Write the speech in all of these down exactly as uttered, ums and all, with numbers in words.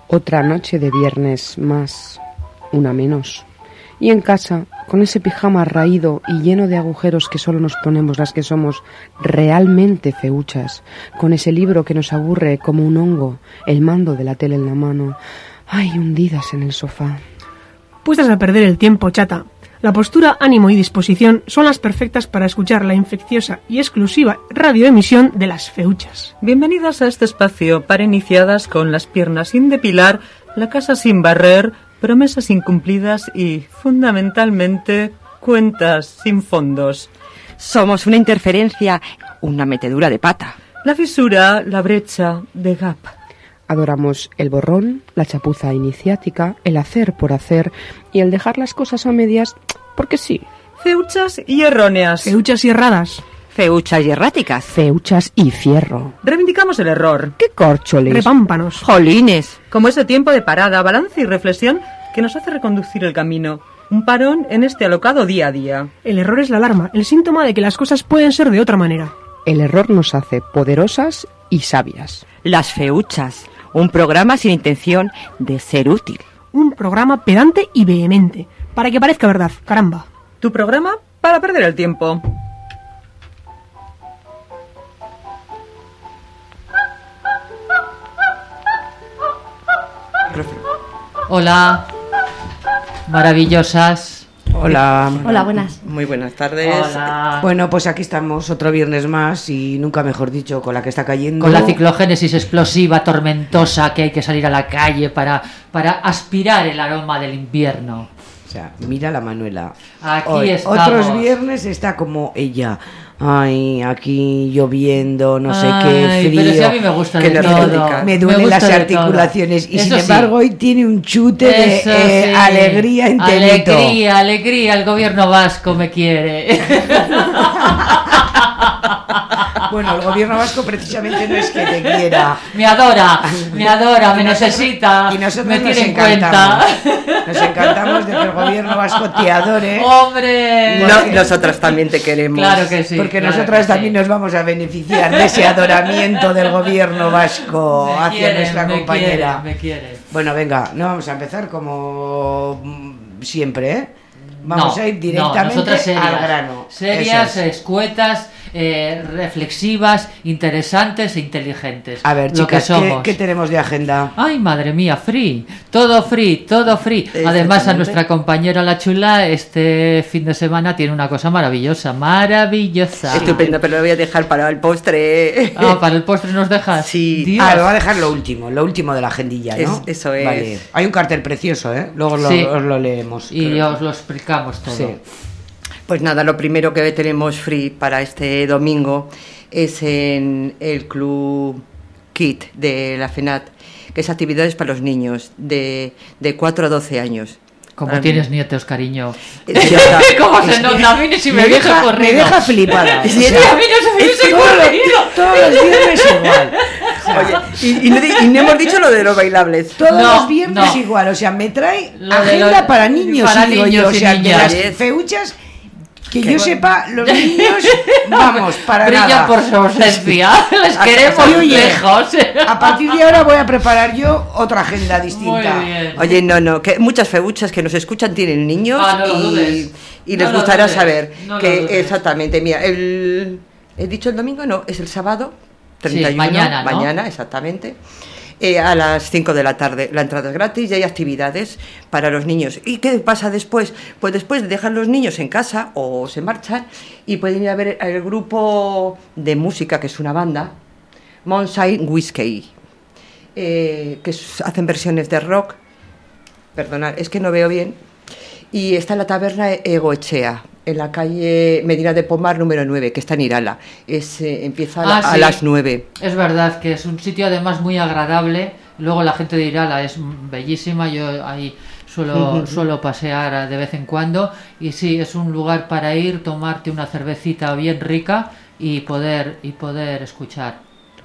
Otra noche de viernes más, una menos. Y en casa, con ese pijama raído y lleno de agujeros que solo nos ponemos las que somos realmente feuchas, con ese libro que nos aburre como un hongo, el mando de la tele en la mano, ay, hundidas en el sofá. Puestas a perder el tiempo, chata. La postura, ánimo y disposición son las perfectas para escuchar la infecciosa y exclusiva radioemisión de las feuchas. Bienvenidas a este espacio para iniciadas con las piernas sin depilar, la casa sin barrer, promesas incumplidas y, fundamentalmente, cuentas sin fondos. Somos una interferencia, una metedura de pata. La fisura, la brecha de gap. Adoramos el borrón, la chapuza iniciática, el hacer por hacer y el dejar las cosas a medias porque sí. Feuchas y erróneas. Feuchas y erradas. Feuchas y erráticas. Feuchas y fierro. Reivindicamos el error. ¡Qué córcholes! Repámpanos. ¡Jolines! Como ese tiempo de parada, balance y reflexión que nos hace reconducir el camino. Un parón en este alocado día a día. El error es la alarma, el síntoma de que las cosas pueden ser de otra manera. El error nos hace poderosas y sabias. Las feuchas. Un programa sin intención de ser útil. Un programa pedante y vehemente, para que parezca verdad, caramba. Tu programa para perder el tiempo. Hola, maravillosas. Hola. Hola, buenas. Muy buenas tardes. Hola. Bueno, pues aquí estamos otro viernes más y nunca mejor dicho, con la que está cayendo. Con la ciclogénesis explosiva, tormentosa, que hay que salir a la calle para, para aspirar el aroma del invierno. O sea, mira la Manuela. Aquí Hoy, estamos. Otros viernes está como ella. Ay, aquí lloviendo, no sé Ay, qué, frío. pero si a mí me gusta de me, todo. me duelen Me las gusta de articulaciones. todo. Y Eso sin sí. embargo hoy tiene un chute Eso de eh, sí. alegría enterito. Alegría, alegría, el gobierno vasco me quiere. Bueno, el gobierno vasco precisamente no es que te quiera. Me adora, me adora, me Y nosotros- necesita, y nosotros me nos tiene en cuenta. encantamos. Nos encantamos de que el gobierno vasco te adore. ¡Hombre! Porque- Nosotras también te queremos. Claro que sí. Porque claro nosotras que sí. también nos vamos a beneficiar de ese adoramiento del gobierno vasco Me hacia quieren, nuestra me compañera. quieren, me quieren. Bueno, venga, no vamos a empezar como mm, siempre, ¿eh? Vamos No, a ir no, directamente nosotras serias, al grano. Serias, Eso es. escuetas, eh, reflexivas, interesantes e inteligentes. A ver, lo que chicas, ¿qué, somos. qué tenemos de agenda? Ay, madre mía, free, todo free, todo free. Además, a Exactamente. nuestra compañera La Chula este fin de semana tiene una cosa maravillosa, maravillosa. Estupendo, pero lo voy a dejar para el postre. Ah, para el postre nos dejas. Sí. Dios. Ah, lo va a dejar lo último, lo último de la agendilla, ¿no? Es- eso es. Vale. Hay un cartel precioso, ¿eh? Luego lo, Sí. os lo leemos. Y Pero- os lo explicamos todo. Sí. Pues nada, lo primero que tenemos free para este domingo es en el Club Kit de la FENAT, que es actividades para los niños de, de cuatro a doce años. Como Para tienes mí- nietos, cariño. Sí, o sea, ¿Cómo se Es que nota? A mí ni si me, me hubiese deja, ocurrido. me deja flipada. Sí, O sea, a mí no se me hubiese todos los- ocurrido. Todos los viernes igual. O sea, Oye, y, y no, di- y no hemos dicho lo de los bailables. todos No, los viernes no. igual, o sea, me trae Lo de agenda los- para niños, para y digo niños yo, o y sea, de niñas. las feuchas, que yo sepa, los niños, vamos, para Brilla nada. por su ausencia. Les Hasta- queremos y oye, lejos. A partir de ahora voy a preparar yo otra agenda distinta. Muy bien. Oye, no, no, que muchas feuchas que nos escuchan tienen niños Ah, no lo y, dudes. y No les lo gustará dudes, saber no lo que dudes. exactamente, mira, el he dicho el domingo, no, es el sábado treinta y uno, mañana, ¿no? mañana, exactamente. Eh, a las cinco de la tarde. La entrada es gratis y hay actividades para los niños. ¿Y qué pasa después? Pues después dejan los niños en casa o se marchan y pueden ir a ver el grupo de música, que es una banda, Monside Whiskey, eh, que es- hacen versiones de rock. Perdonad, es que no veo bien. Y está en la taberna Egoechea, en la calle Medina de Pomar número nueve, que está en Irala. Es, eh, empieza a, la- Ah, a sí. las nueve. Es verdad que es un sitio además muy agradable. Luego la gente de Irala es bellísima. Yo ahí suelo, suelo pasear de vez en cuando. Y sí, es un lugar para ir, tomarte una cervecita bien rica y poder, y poder escuchar.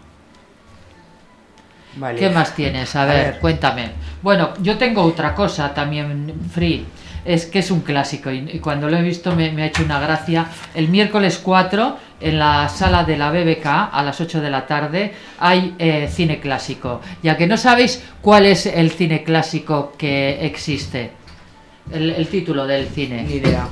Vale. ¿Qué más tienes? A ver, ver. cuéntame. Bueno, yo tengo otra cosa también free. Es que es un clásico y, y cuando lo he visto me, me ha hecho una gracia. El miércoles cuatro en la sala de la B B K a las ocho de la tarde hay eh, cine clásico. Ya que no sabéis cuál es el cine clásico que existe, el, el título del cine. Ni idea.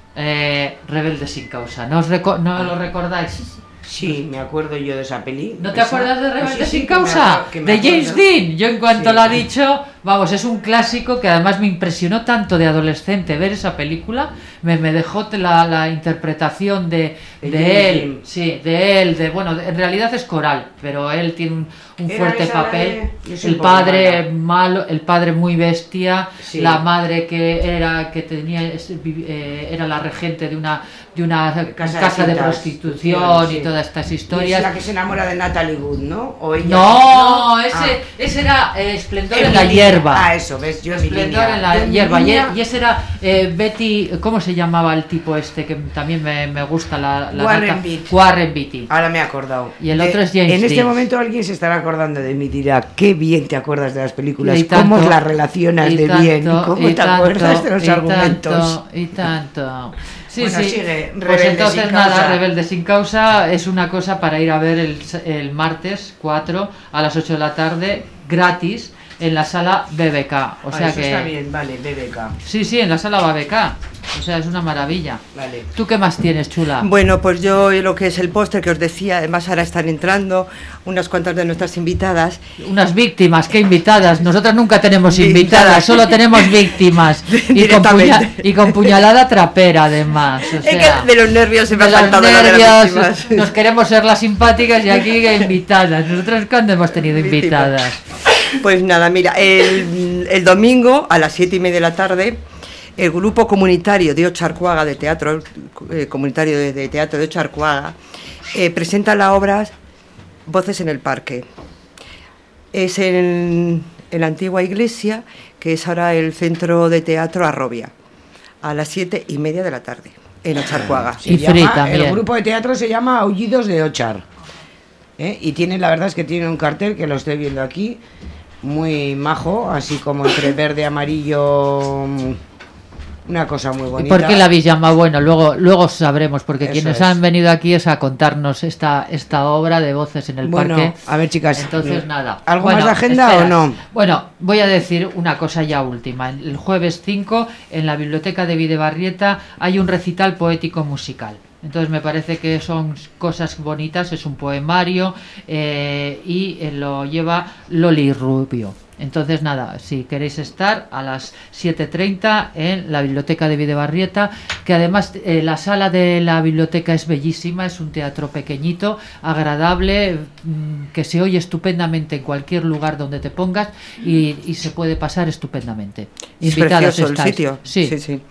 Eh, Rebelde sin causa. ¿No, os reco- no lo recordáis? Sí, me acuerdo yo de esa peli. ¿No te Esa- acuerdas de Rebelde Sí, sí, sin que me causa? acuer- que me De James acuerdo. Dean. Yo en cuanto Sí. lo ha dicho, vamos, es un clásico que además me impresionó tanto de adolescente ver esa película. Me, me dejó la, la interpretación de, De de James él. Dean. Sí, de él. De, bueno, en realidad es coral, pero él tiene un, un Era fuerte esa la papel. de- yo soy El un poco padre mala. malo, el padre muy bestia, Sí. la madre que era que tenía es- vi- eh, era la regente de una de una Casa casa, de de citas, prostitución sí. y todas estas Y historias. es la que se enamora de Natalie Wood, ¿no? ¿O ella? No, Ah. ese, ese era eh, Esplendor En en mi la línea. hierba. Ah, eso, ves, yo en mi Esplendor línea. en la Yo en mi hierba. Y, línea- y ese era eh, Betty, ¿cómo se llamaba el tipo este? Que también me, me gusta la, la Warren nata? Beatty. Warren Beatty. Ahora me he acordado. Y el Eh, otro es James En este Dean. momento alguien se estará acordando de mí y dirá, qué bien te acuerdas de las películas, Y cómo tanto, las relacionas y de bien, y tanto, cómo y te acuerdas tanto, de los y argumentos. Tanto, y tanto. Sí, Bueno, sí. sigue, Pues Rebelde entonces sin nada, causa. Rebelde sin causa es una cosa para ir a ver el, el martes cuatro a las ocho de la tarde, gratis, en la sala B B K. O Ah, sea eso que... está bien, vale, B B K. Sí, sí, en la sala B B K. O sea, es una maravilla. Vale. ¿Tú qué más tienes, chula? Bueno, pues yo lo que es el póster que os decía, además ahora están entrando unas cuantas de nuestras invitadas. Unas víctimas, ¿qué invitadas? Nosotras nunca tenemos Invitadas. invitadas, solo tenemos víctimas. Y con, Directamente. puña- y con puñalada trapera, además. O Es sea, que de los nervios se me de ha los faltado la de las nervios, víctimas. nos queremos ser las simpáticas y aquí invitadas. Nosotros, ¿cuándo hemos tenido invitadas? Pues nada, mira, el, el domingo a las siete y media de la tarde, el grupo comunitario de Ocharcuaga de teatro, eh, comunitario de, de teatro de Ocharcuaga, eh, presenta la obra Voces en el Parque. Es en, en la antigua iglesia, que es ahora el centro de teatro Arrobia, a las siete y media de la tarde, en Ocharcuaga. Se Y llama- Free también. El grupo de teatro se llama Aullidos de Ochar. ¿eh? Y tiene, la verdad es que tiene un cartel que lo estoy viendo aquí, muy majo, así como entre verde, amarillo, mm, una cosa muy ¿Y bonita. por qué la habéis llamado? Bueno, luego, luego sabremos, porque Eso quienes es. han venido aquí es a contarnos esta, esta obra de Voces en el Bueno, Parque. a ver, chicas, Entonces, eh, nada. ¿algo Bueno, más de agenda espera. o no? Bueno, voy a decir una cosa ya última. El jueves cinco, en la Biblioteca de Videbarrieta, hay un recital poético musical. Entonces me parece que son cosas bonitas, es un poemario eh, y eh, lo lleva Loli Rubio. Entonces nada, si queréis estar a las siete treinta en la Biblioteca de Videbarrieta, que además eh, la sala de la biblioteca es bellísima, es un teatro pequeñito, agradable, mm, que se oye estupendamente en cualquier lugar donde te pongas y, y se puede pasar estupendamente. Es Invitadas precioso el estáis. sitio. Sí. sí, sí.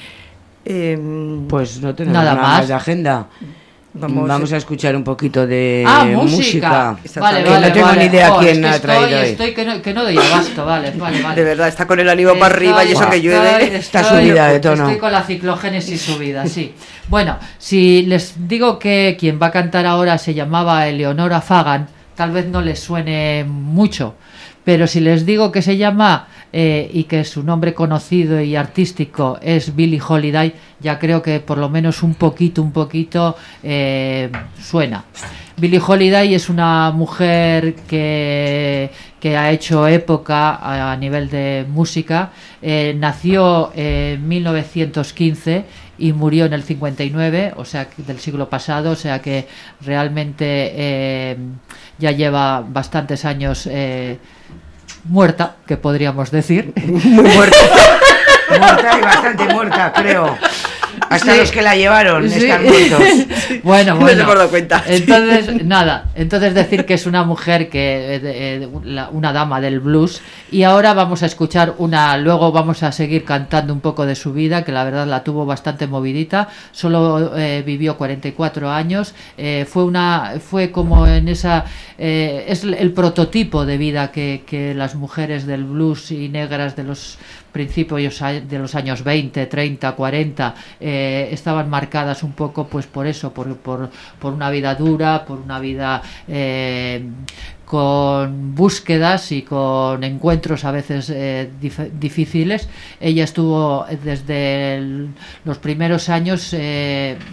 Eh, Pues no tenemos Nada nada, más. más de agenda. Vamos- Vamos, a escuchar un poquito de Ah, música. música. Está Vale, Que vale, no tengo vale. ni idea Jo, quién es que ha traído estoy, hoy. estoy que no, que no doy abasto, vale, vale, vale. de verdad, está con el ánimo para arriba y eso Estoy- que llueve. Está subida de tono. Estoy con la ciclogénesis subida, sí. Bueno, si les digo que quien va a cantar ahora se llamaba Eleonora Fagan, tal vez no les suene mucho, pero si les digo que se llama eh, y que su nombre conocido y artístico es Billie Holiday, ya creo que por lo menos un poquito, un poquito eh, suena. Billie Holiday es una mujer que, que ha hecho época a, a nivel de música. Eh, nació en mil novecientos quince y murió en el cincuenta y nueve, o sea, del siglo pasado, o sea que realmente eh, ya lleva bastantes años eh, muerta, que podríamos decir. Muy muerta. Muerta y bastante muerta, creo. Hasta Sí. los que la llevaron Sí. están muertos. Bueno, No bueno. se hemos dado cuenta. Entonces, nada, entonces decir que es una mujer que eh, eh, la- una dama del blues, y ahora vamos a escuchar una, luego vamos a seguir cantando un poco de su vida, que la verdad la tuvo bastante movidita, solo eh, vivió cuarenta y cuatro años, eh, fue una fue como en esa eh, es el prototipo de vida que, que las mujeres del blues y negras de los principios de los años veinte, treinta, cuarenta eh, estaban marcadas un poco pues por eso, por, por, por una vida dura, por una vida eh, con búsquedas y con encuentros a veces eh, dif- difíciles. Ella estuvo desde el- los primeros años eh,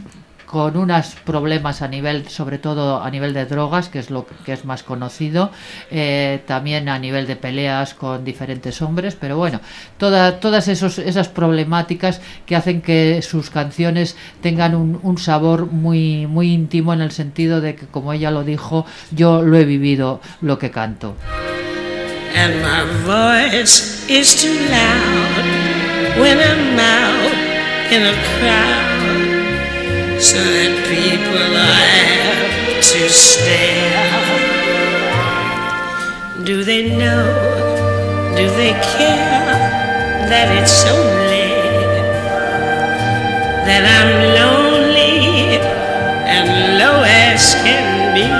con unos problemas a nivel, sobre todo a nivel de drogas, que es lo que es más conocido, eh, también a nivel de peleas con diferentes hombres, pero bueno, toda, todas esos, esas problemáticas que hacen que sus canciones tengan un, un sabor muy, muy íntimo, en el sentido de que, como ella lo dijo, yo lo he vivido lo que canto. And my voice is too loud when I'm out in a crowd, so that people have to stare. Do they know, do they care that it's only that I'm lonely and low as can be,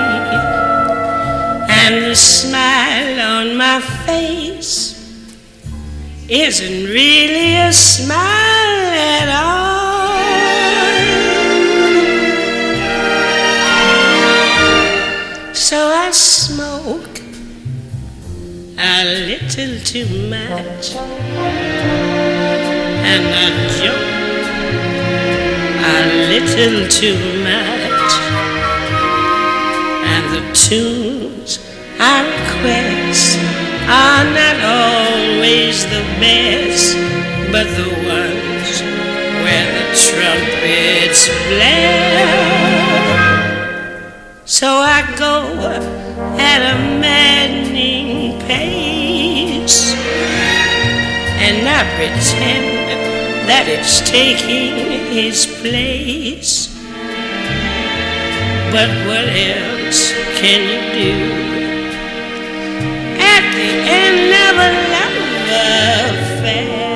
and the smile on my face isn't really a smile at all. So I smoke a little too much, and I joke a little too much, and the tunes I request are not always the best, but the ones where the trumpets blare. So I go at a maddening pace, and I pretend that it's taking his place. But what else can you do at the end of a love affair?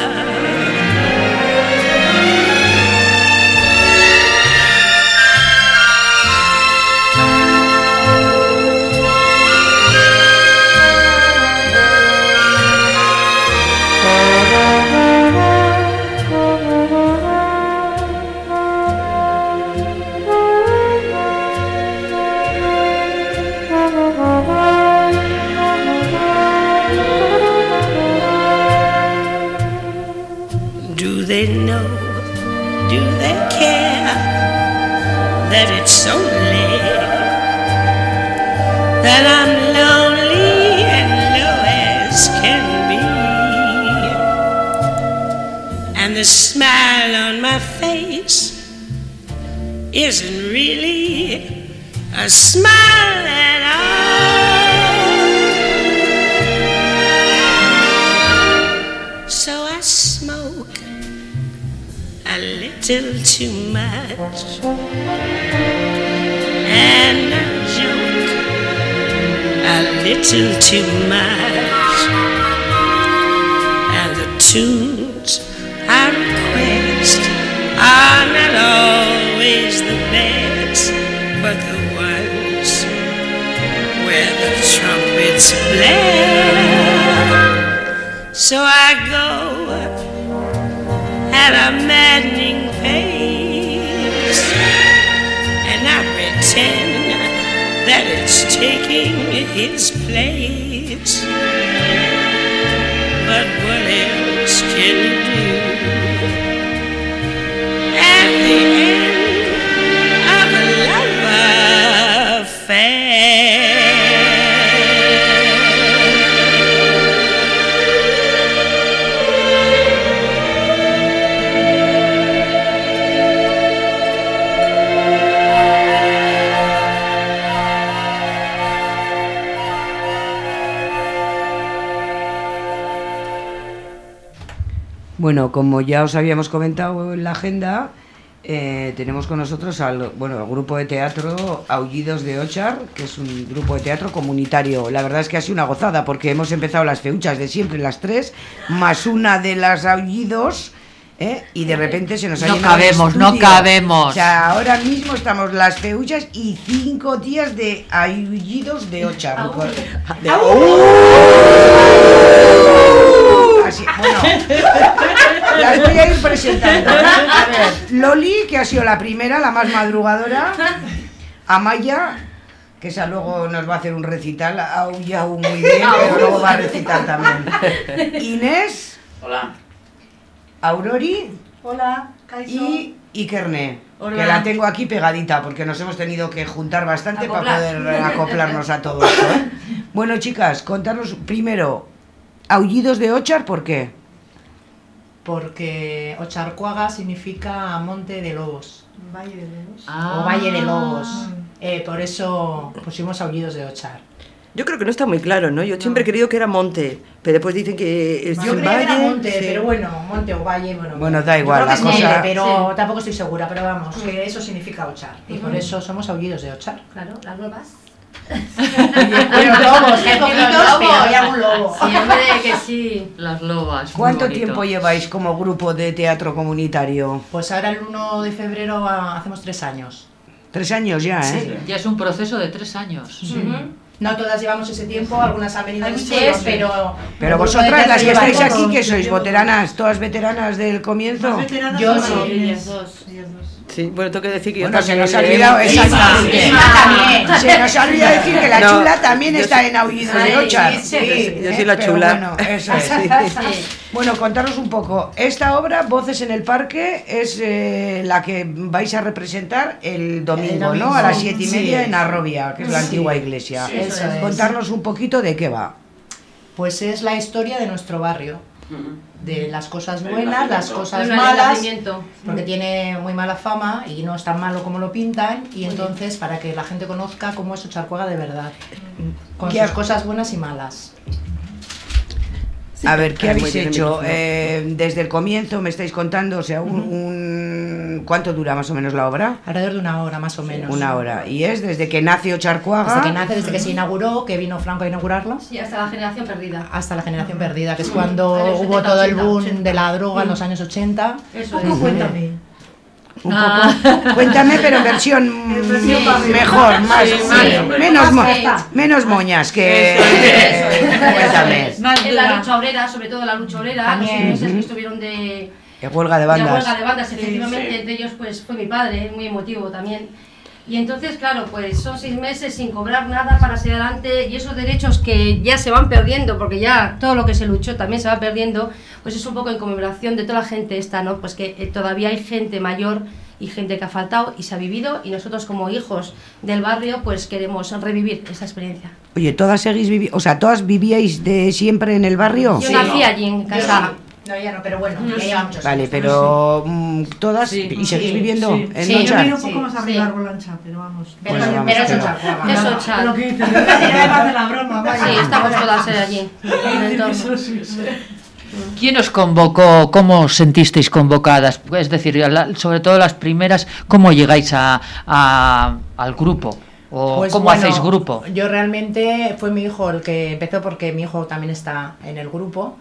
Do they know, do they care that it's only that I'm lonely and low as can be, and the smile on my face isn't really a smile at all. So I smoke a little too much, and I joke a little too much, and the tunes I request are not always the best, but the ones where the trumpets blare. So I go at a maddening pace, and I pretend that it's taking its place. But what else can you do at the end of a love affair? Bueno, como ya os habíamos comentado en la agenda, eh, tenemos con nosotros al, bueno, al grupo de teatro Aullidos de Ochar, que es un grupo de teatro comunitario. La verdad es que ha sido una gozada, porque hemos empezado las feuchas de siempre, las tres, más una de las Aullidos, ¿eh? Y de repente se nos ha no llenado cabemos, el no estudio. cabemos. O sea, ahora mismo estamos las feuchas y cinco días de Aullidos de Ochar. De... Así, bueno, las voy a ir presentando. A ver, Loli, que ha sido la primera, la más madrugadora. Amaya, que esa luego nos va a hacer un recital. Ha aullado muy bien, pero luego va a recitar también. Inés. Hola. Aurori. Hola, Kaiso. Y Ikerne, Hola. que la tengo aquí pegadita porque nos hemos tenido que juntar bastante Acoplar. para poder acoplarnos a todo esto, ¿eh? Bueno, chicas, contarnos primero, aullidos de Ochar, ¿por qué? Porque Ocharcuaga significa monte de lobos. Valle de Lobos. O valle de lobos. Eh, por eso pusimos aullidos de Ochar. Yo creo que no está muy claro, ¿no? Yo siempre he creído que era monte, pero después dicen que es Yo un creía que era valle, monte, sí. pero bueno, monte o valle, bueno. Bueno, da yo igual, creo que la es cosa- monte, pero Sí. tampoco estoy segura, pero vamos, que eso significa Ochar. Y por eso somos aullidos de Ochar. Claro, las lobas. Bueno, lobos, que hay poquitos, pero hay algún lobo. Sí, hombre, que sí. Las lobas. muy ¿Cuánto bonito. tiempo lleváis como grupo de teatro comunitario? Pues ahora el uno de febrero ah, hacemos tres años. Tres años ya, ¿eh? Sí. Ya es un proceso de tres años. No todas llevamos ese tiempo, algunas han venido Hay después, muchos, pero... Pero el grupo de vosotras, teatro las que lleva estáis todo. aquí, que sois veteranas, todas veteranas del comienzo. Más veteranas Yo son sí. ellas Ellas dos. dos. Ellas dos. Sí, bueno, tengo que decir que yo Bueno, se también nos ha he- olvidado, he- exactamente. Isma también. Se nos ha olvidado decir que la No, chula también yo está sí. en aullidos de Sí, Ochar. sí, sí. Yo ¿Eh? soy la Pero chula. Bueno, eso es. Sí. Bueno, contaros un poco. Esta obra, Voces en el Parque, es eh, la que vais a representar el domingo, El domingo, ¿no? A las sí. siete y media Sí. en Arrobia, que es la Sí. antigua iglesia. Sí, eso es. Contarnos un poquito de qué va. Pues es la historia de nuestro barrio. De las cosas buenas, las cosas Bueno, el malas, nacimiento. porque tiene muy mala fama y no es tan malo como lo pintan, y entonces para que la gente conozca cómo es Ocharcuaga de verdad, con ¿Qué sus ha- cosas buenas y malas. A ver, ¿qué Ah, muy habéis bien, el hecho? micrófono. Eh, desde el comienzo me estáis contando, o sea, un, un- ¿cuánto dura más o menos la obra? Alrededor de una hora más o menos. Una hora. Y es desde que nace Ocharcuaga. Desde que nace, desde que se inauguró, que vino Franco a inaugurarlo, Sí, hasta la generación perdida. hasta la generación perdida, que es cuando Años hubo setenta, todo el ochenta, boom ochenta. de la droga en los años ochenta. Eso Un es. cuéntame. Un poco. Cuéntame, pero en versión En versión mm, fácil. mejor, más, Sí, más- menos, mo- Sí. menos moñas que. Cuéntame. En la lucha obrera, sobre todo la lucha obrera, los También. meses que estuvieron de, De huelga de de bandas. huelga de bandas, efectivamente, entre ellos pues fue mi padre, muy emotivo también. Y entonces, claro, pues son seis meses sin cobrar nada para seguir adelante y esos derechos que ya se van perdiendo, porque ya todo lo que se luchó también se va perdiendo, pues es un poco en conmemoración de toda la gente esta, ¿no? Pues que eh, todavía hay gente mayor y gente que ha faltado y se ha vivido y nosotros como hijos del barrio pues queremos revivir esa experiencia. Oye, ¿todas seguís vivi o sea, todas vivíais de siempre en el barrio? Yo nací allí en casa. No, ya no, pero bueno, ya lleva muchos Vale, años. pero mm, todas Sí. y seguís Sí, viviendo sí. en Sí, yo Ochar? vivo Un poco más Sí. arriba, Arbolancha, pero vamos. Pero, Bueno, vamos, pero es pero- Ocharcuaga. Es Nada, Ochar. Lo que dices, yo casi me hace la broma, vaya. Sí, estamos todas eh, allí, en el entorno. Eso sí, sí. ¿Quién os convocó? ¿Cómo os sentisteis convocadas? Es decir, la- sobre todo las primeras, ¿cómo llegáis a, a- al grupo? ¿O Pues cómo bueno, hacéis grupo? Yo realmente fue mi hijo el que empezó porque mi hijo también está en el grupo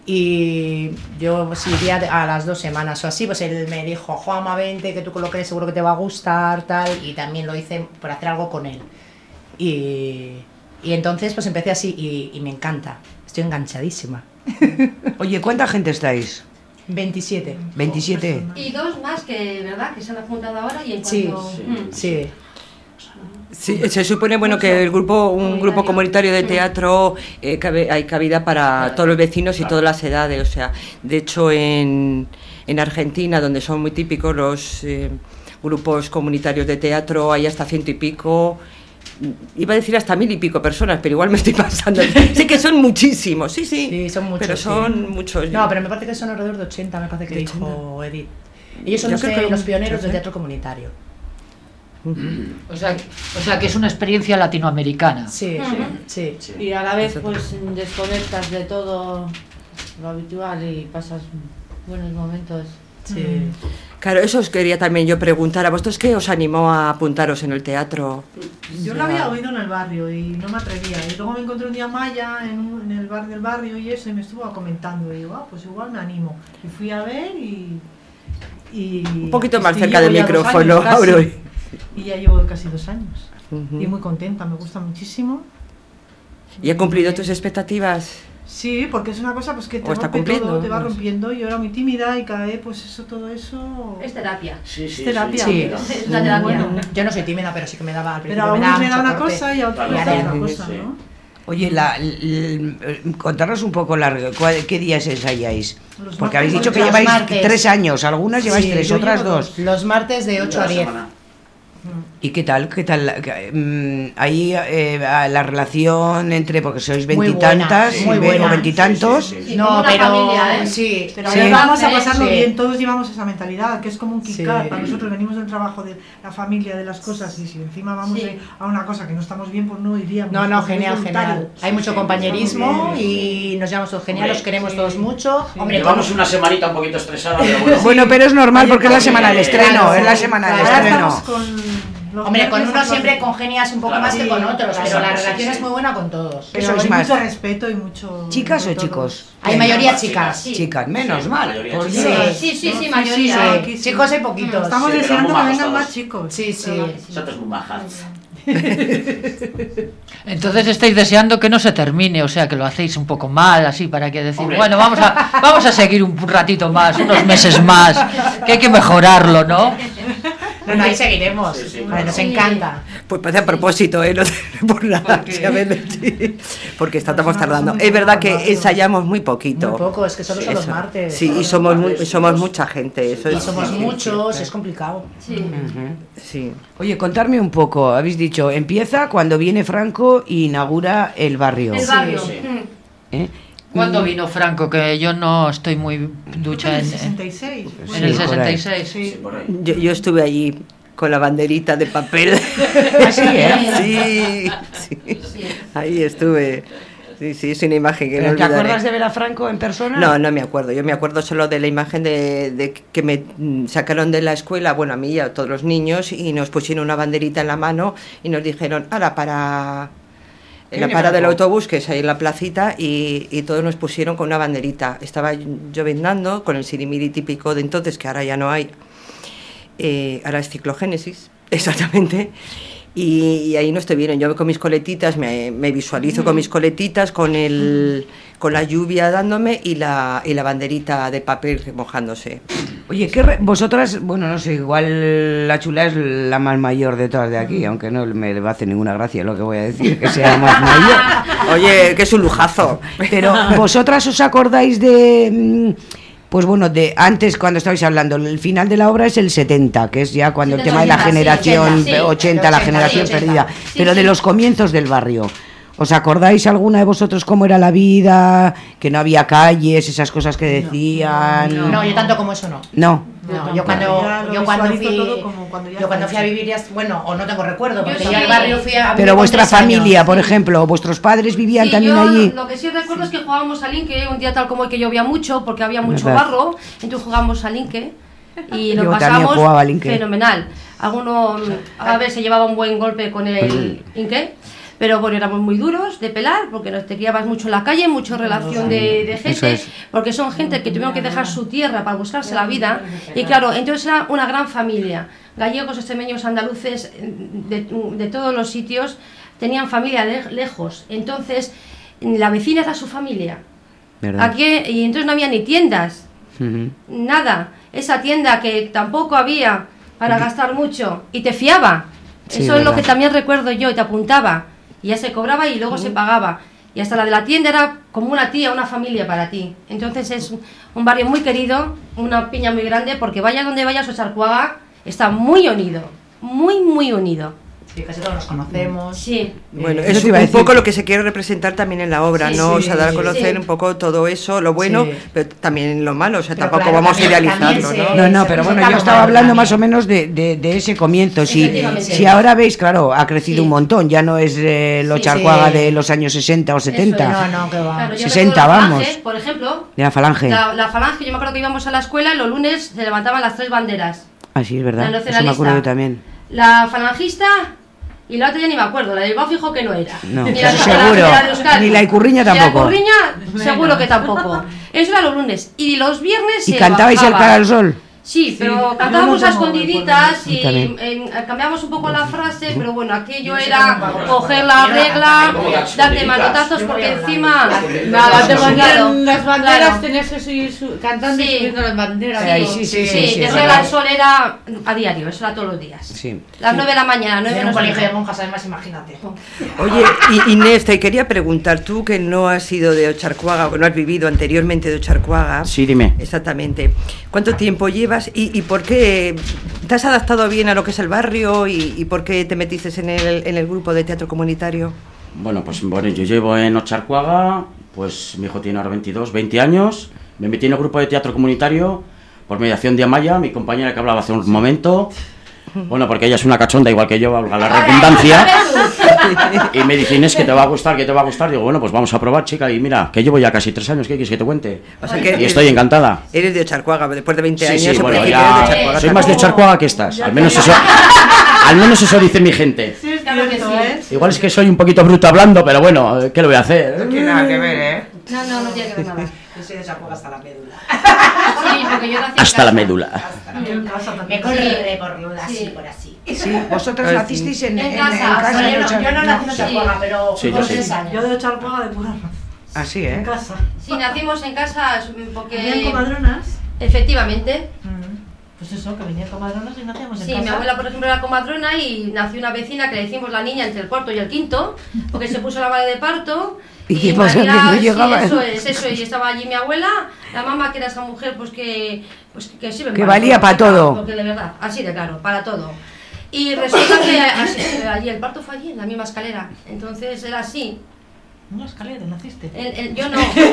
y yo sí iría a las dos semanas o así, pues él me dijo, Juanma, vente, que tú lo crees, seguro que te va a gustar, tal, y también lo hice por hacer algo con él. Y, y entonces pues empecé así y, y me encanta, estoy enganchadísima. Oye, ¿cuánta gente estáis? veintisiete. ¿veintisiete? Y dos más que, ¿verdad? Que se han apuntado ahora y en Sí, cuanto... Mm. sí. Sí, se supone bueno que el grupo, un grupo comunitario de teatro eh, cabe- hay cabida para todos los vecinos y todas las edades. O sea, de hecho en, en Argentina, donde son muy típicos los eh, grupos comunitarios de teatro, hay hasta ciento y pico. Iba a decir hasta mil y pico personas, pero igual me estoy pasando. Sé que son muchísimos, sí, sí. Sí, son muchos. Pero sí. son muchos. No, pero me parece que son alrededor de ochenta, me parece que De dijo Edith. Ellos son Yo los, creo que- que los muchos, pioneros del ¿eh? teatro comunitario. O sea, o sea, que es una experiencia latinoamericana. Sí, sí. Y a la vez pues desconectas de todo lo habitual y pasas buenos momentos. Sí. Claro, eso os quería también yo preguntar. ¿A vosotros qué os animó a apuntaros en el teatro? Yo lo había oído en el barrio y no me atrevía. Y luego me encontré un día Maya en, un- en el bar del barrio y eso y me estuvo comentando. Y digo, ah, pues igual me animo. Y fui a ver y... y Un poquito más sí, cerca llevo del ya dos micrófono, años casi. Aurora. Y ya llevo casi dos años. Ujú. Y muy contenta, me gusta muchísimo. ¿Y ha cumplido tus expectativas? Sí, porque es una cosa pues que te ¿O está rompe cumpliendo? todo, te va Pues- rompiendo. Yo era muy tímida y cada vez pues eso, todo eso... Es terapia. es terapia. Sí. Es la terapia. Bueno, yo no soy tímida, pero sí que me daba al Pero principio a me unos daba me da mucho una corte. cosa y a otros Y me ahora da ya otra no. cosa, ¿no? Oye, la, l, contaros un poco largo, ¿qué días ensayáis? Porque habéis dicho que lleváis martes. tres años, algunas lleváis sí, tres, otras dos. Los martes de ocho a diez. ¿Y qué tal? ¿Qué tal? Ahí eh, la relación entre, porque sois veintitantas, o veintitantos. Sí, sí, sí. No, pero familia, ¿eh? sí, pero sí. vamos a pasarlo sí. bien, todos llevamos esa mentalidad, que es como un kick-up. Sí. Para nosotros venimos del trabajo de la familia, de las cosas, y si encima vamos sí. a una cosa que no estamos bien, pues no iríamos. No, no, genial, genial. Hay mucho sí, compañerismo y nos llevamos todos genial, los queremos sí. todos mucho. Sí. Hombre, llevamos con... una semanita un poquito estresada, pero bueno. Bueno, pero es normal porque es la semana del estreno, es la semana del estreno. Hombre, con uno siempre congenias un poco claro, más sí, que con otros, claro, pero la relación sí, sí. es muy buena con todos. Pero hay más. mucho respeto y mucho... ¿Chicas o chicos? Hay mayoría chicas. Sí. Chicas, menos sí, mal. Por sí. Sí, sí, sí, mayoría. Sí, sí, sí. Chicos hay poquitos. Estamos sí, deseando que vengan más chicos. Sí, sí. Nosotros muy majas. Entonces estáis deseando que no se termine, o sea, que lo hacéis un poco mal, así, para que decir, Hombre. bueno, vamos a vamos a seguir un ratito más, unos meses más, que hay que mejorarlo, ¿no? No, no, ahí seguiremos, sí, sí, claro. Nos sí. encanta. Pues parece a propósito, ¿eh? No por nada, ¿sí? A ver, sí. Porque estamos tardando. Es verdad que ensayamos muy poquito. Muy poco, es que solo son los martes. Sí, y somos muy, somos mucha gente. Eso y es, somos sí, muchos, sí. es complicado. Sí. Uh-huh. Sí. Oye, contarme un poco, habéis dicho, empieza cuando viene Franco e inaugura el barrio. El barrio. Sí, sí. ¿Eh? ¿Cuándo vino Franco? Que yo no estoy muy ducha en, en el sesenta y seis. En sí, el sesenta y seis. Sí. Yo, yo estuve allí con la banderita de papel. ¿Así, eh? Sí, sí. Ahí estuve. Sí, sí, es una imagen que no olvidaré. ¿Te acuerdas de ver a Franco en persona? No, no me acuerdo. Yo me acuerdo solo de la imagen de, de que me sacaron de la escuela, bueno, a mí y a todos los niños, y nos pusieron una banderita en la mano y nos dijeron, ahora para... en la parada del autobús, que es ahí en la placita, y, y todos nos pusieron con una banderita. Estaba lloviznando con el sirimiri típico de entonces, que ahora ya no hay. Eh, ahora es ciclogénesis, exactamente. Y, y ahí nos te vieron. Yo con mis coletitas, me, me visualizo con mis coletitas, con el con la lluvia dándome y la, y la banderita de papel mojándose. Oye, ¿qué re- vosotras, bueno, no sé, igual la Chula es la más mayor de todas de aquí, aunque no me va a hacer ninguna gracia lo que voy a decir, que sea más mayor. Oye, que es un lujazo. Pero vosotras os acordáis de... Pues bueno, de antes cuando estabais hablando, el final de la obra es el setenta, que es ya cuando el tema de la generación sí, ochenta, ochenta, la generación sí, perdida, sí, pero sí. de los comienzos del barrio. ¿Os acordáis alguna de vosotros cómo era la vida? Que no había calles, esas cosas que decían. No, no, no yo tanto como eso no. No. No, yo cuando yo cuando fui cuando yo cuando fui a vivir ya, bueno, o no tengo recuerdo, porque yo, yo al barrio fui a Pero vuestra familia, años. Por ejemplo, vuestros padres vivían sí, también yo, allí. Lo que sí recuerdo sí. es que jugábamos al Linke un día tal como el que llovía mucho, porque había mucho ¿verdad? Barro, entonces jugábamos al Linke y lo pasamos fenomenal. Alguno a ver se llevaba un buen golpe con el Linke. Pero bueno, éramos muy duros de pelar, porque nos te criabas mucho en la calle, mucha relación de, de gente, es. Porque son gente que tuvieron que dejar su tierra para buscarse la vida, y claro, entonces era una gran familia. Gallegos, extremeños, andaluces, de, de todos los sitios, tenían familia de, lejos, entonces la vecina era su familia. ¿verdad? Aquí, y entonces no había ni tiendas, uh-huh. nada, esa tienda que tampoco había para uh-huh. gastar mucho, y te fiaba, sí, eso ¿verdad? Es lo que también recuerdo yo, y te apuntaba. Y ya se cobraba y luego uh-huh. se pagaba. Y hasta la de la tienda era como una tía, una familia para ti. Entonces es un barrio muy querido, una piña muy grande, porque vaya donde vayas, Ocharcoaga está muy unido, muy, muy unido. Sí, casi todos nos conocemos. Sí. Bueno, es un poco lo que se quiere representar también en la obra, sí, ¿no? Sí, o sea, dar a conocer sí. un poco todo eso, lo bueno, sí. pero también lo malo, o sea, pero tampoco claro, vamos a idealizarlo, ¿no? No, no, pero bueno, yo estaba hablando más o menos de, de, de ese comienzo. Si, si ahora veis, claro, ha crecido sí. un montón, ya no es eh, el Ocharcoaga sí, sí. de los años sesenta o setenta. Eso, no, no, que va. Claro, sesenta, vamos. Falange, por ejemplo. De la Falange. La, la Falange, yo me acuerdo que íbamos a la escuela, los lunes se levantaban las tres banderas. Ah, sí, es verdad, eso me acuerdo yo también. La falangista... Y la otra ya ni me acuerdo, la del Bilbao fijo que no era. No, ni la, seguro. La, la, la ni la Icurriña tampoco. Ni la Icurriña seguro que tampoco. Eso era los lunes. Y los viernes ¿Y se cantabais bajaba. el Cara al Sol? Sí, pero cantábamos a escondiditas y También. en- cambiamos un poco la frase, pero bueno, aquello era coger la regla, darte manotazos porque encima... Nada, te Claro, ponían las banderas, claro. tenías que seguir su- cantando y Sí. subiendo las banderas. Sí, Ay, sí, sí, sí, sí, sí, que sí, regla sí. el sol era a diario, eso era todos los días. Sí. Las nueve de la mañana, nueve En un no sé colegio de qué. monjas, además, imagínate. Oye, y- Inés, te quería preguntar, tú que no has sido de Ocharcoaga o que no has vivido anteriormente de Ocharcoaga. Sí, dime. Exactamente. ¿Cuánto tiempo llevas y, y por qué te has adaptado bien a lo que es el barrio y, y por qué te metiste en el, en el grupo de teatro comunitario? Bueno, pues bueno, yo llevo en Ocharcoaga, pues mi hijo tiene ahora veintidós, veinte años. Me metí en el grupo de teatro comunitario por mediación de Amaya, mi compañera que hablaba hace un momento. Bueno, porque ella es una cachonda igual que yo, valga la redundancia. Y me dice, Inés, que te va a gustar, que te va a gustar. Digo, bueno, pues vamos a probar, chica. Y mira, que llevo ya casi tres años, ¿qué quieres que te cuente? O sea que Y estoy encantada. Eres de Ocharcoaga, después de veinte Sí, años. sí, se bueno, puede decir ya que eres de Ocharcoaga soy más de también. Ocharcoaga que estás. Al menos eso, al menos eso dice mi gente. Sí, es Claro que cierto, sí. ¿eh? Igual es que soy un poquito bruto hablando, pero bueno, ¿qué le voy a hacer? No tiene nada que ver, ¿eh? No, no, no tiene que ver nada. Yo soy de Chapoga hasta la médula. Sí, porque yo nací en Hasta la casa. médula. Yo en casa también. Me corre por lula, Sí. así, por así. Sí, vosotros nacisteis en, En en, en casa, casa Bueno, de yo, no, Ochar- yo no nací en Sí. Chapoga, pero Sí, yo con sí. tres años. Yo de Ocharcoaga de pura raza. Así, En ¿eh? casa. Sí, nacimos en casa porque... ¿Venían comadronas? Efectivamente. Pues eso, que venían comadronas y nacíamos en Sí, casa. mi abuela, por ejemplo, era comadrona y nació una vecina que le hicimos la niña entre el cuarto y el quinto, porque se puso la vara de parto. ¿Y qué pasa, María- que no sí, llegaba? eso es, eso es. Y estaba allí mi abuela, la mamá, que era esa mujer, pues que, pues que sirve Que para valía para todo. Porque de verdad, así de claro, para todo. Y resulta que así, allí el parto fue allí, en la misma escalera. Entonces era así. Una escalera, naciste. El- el- yo no. En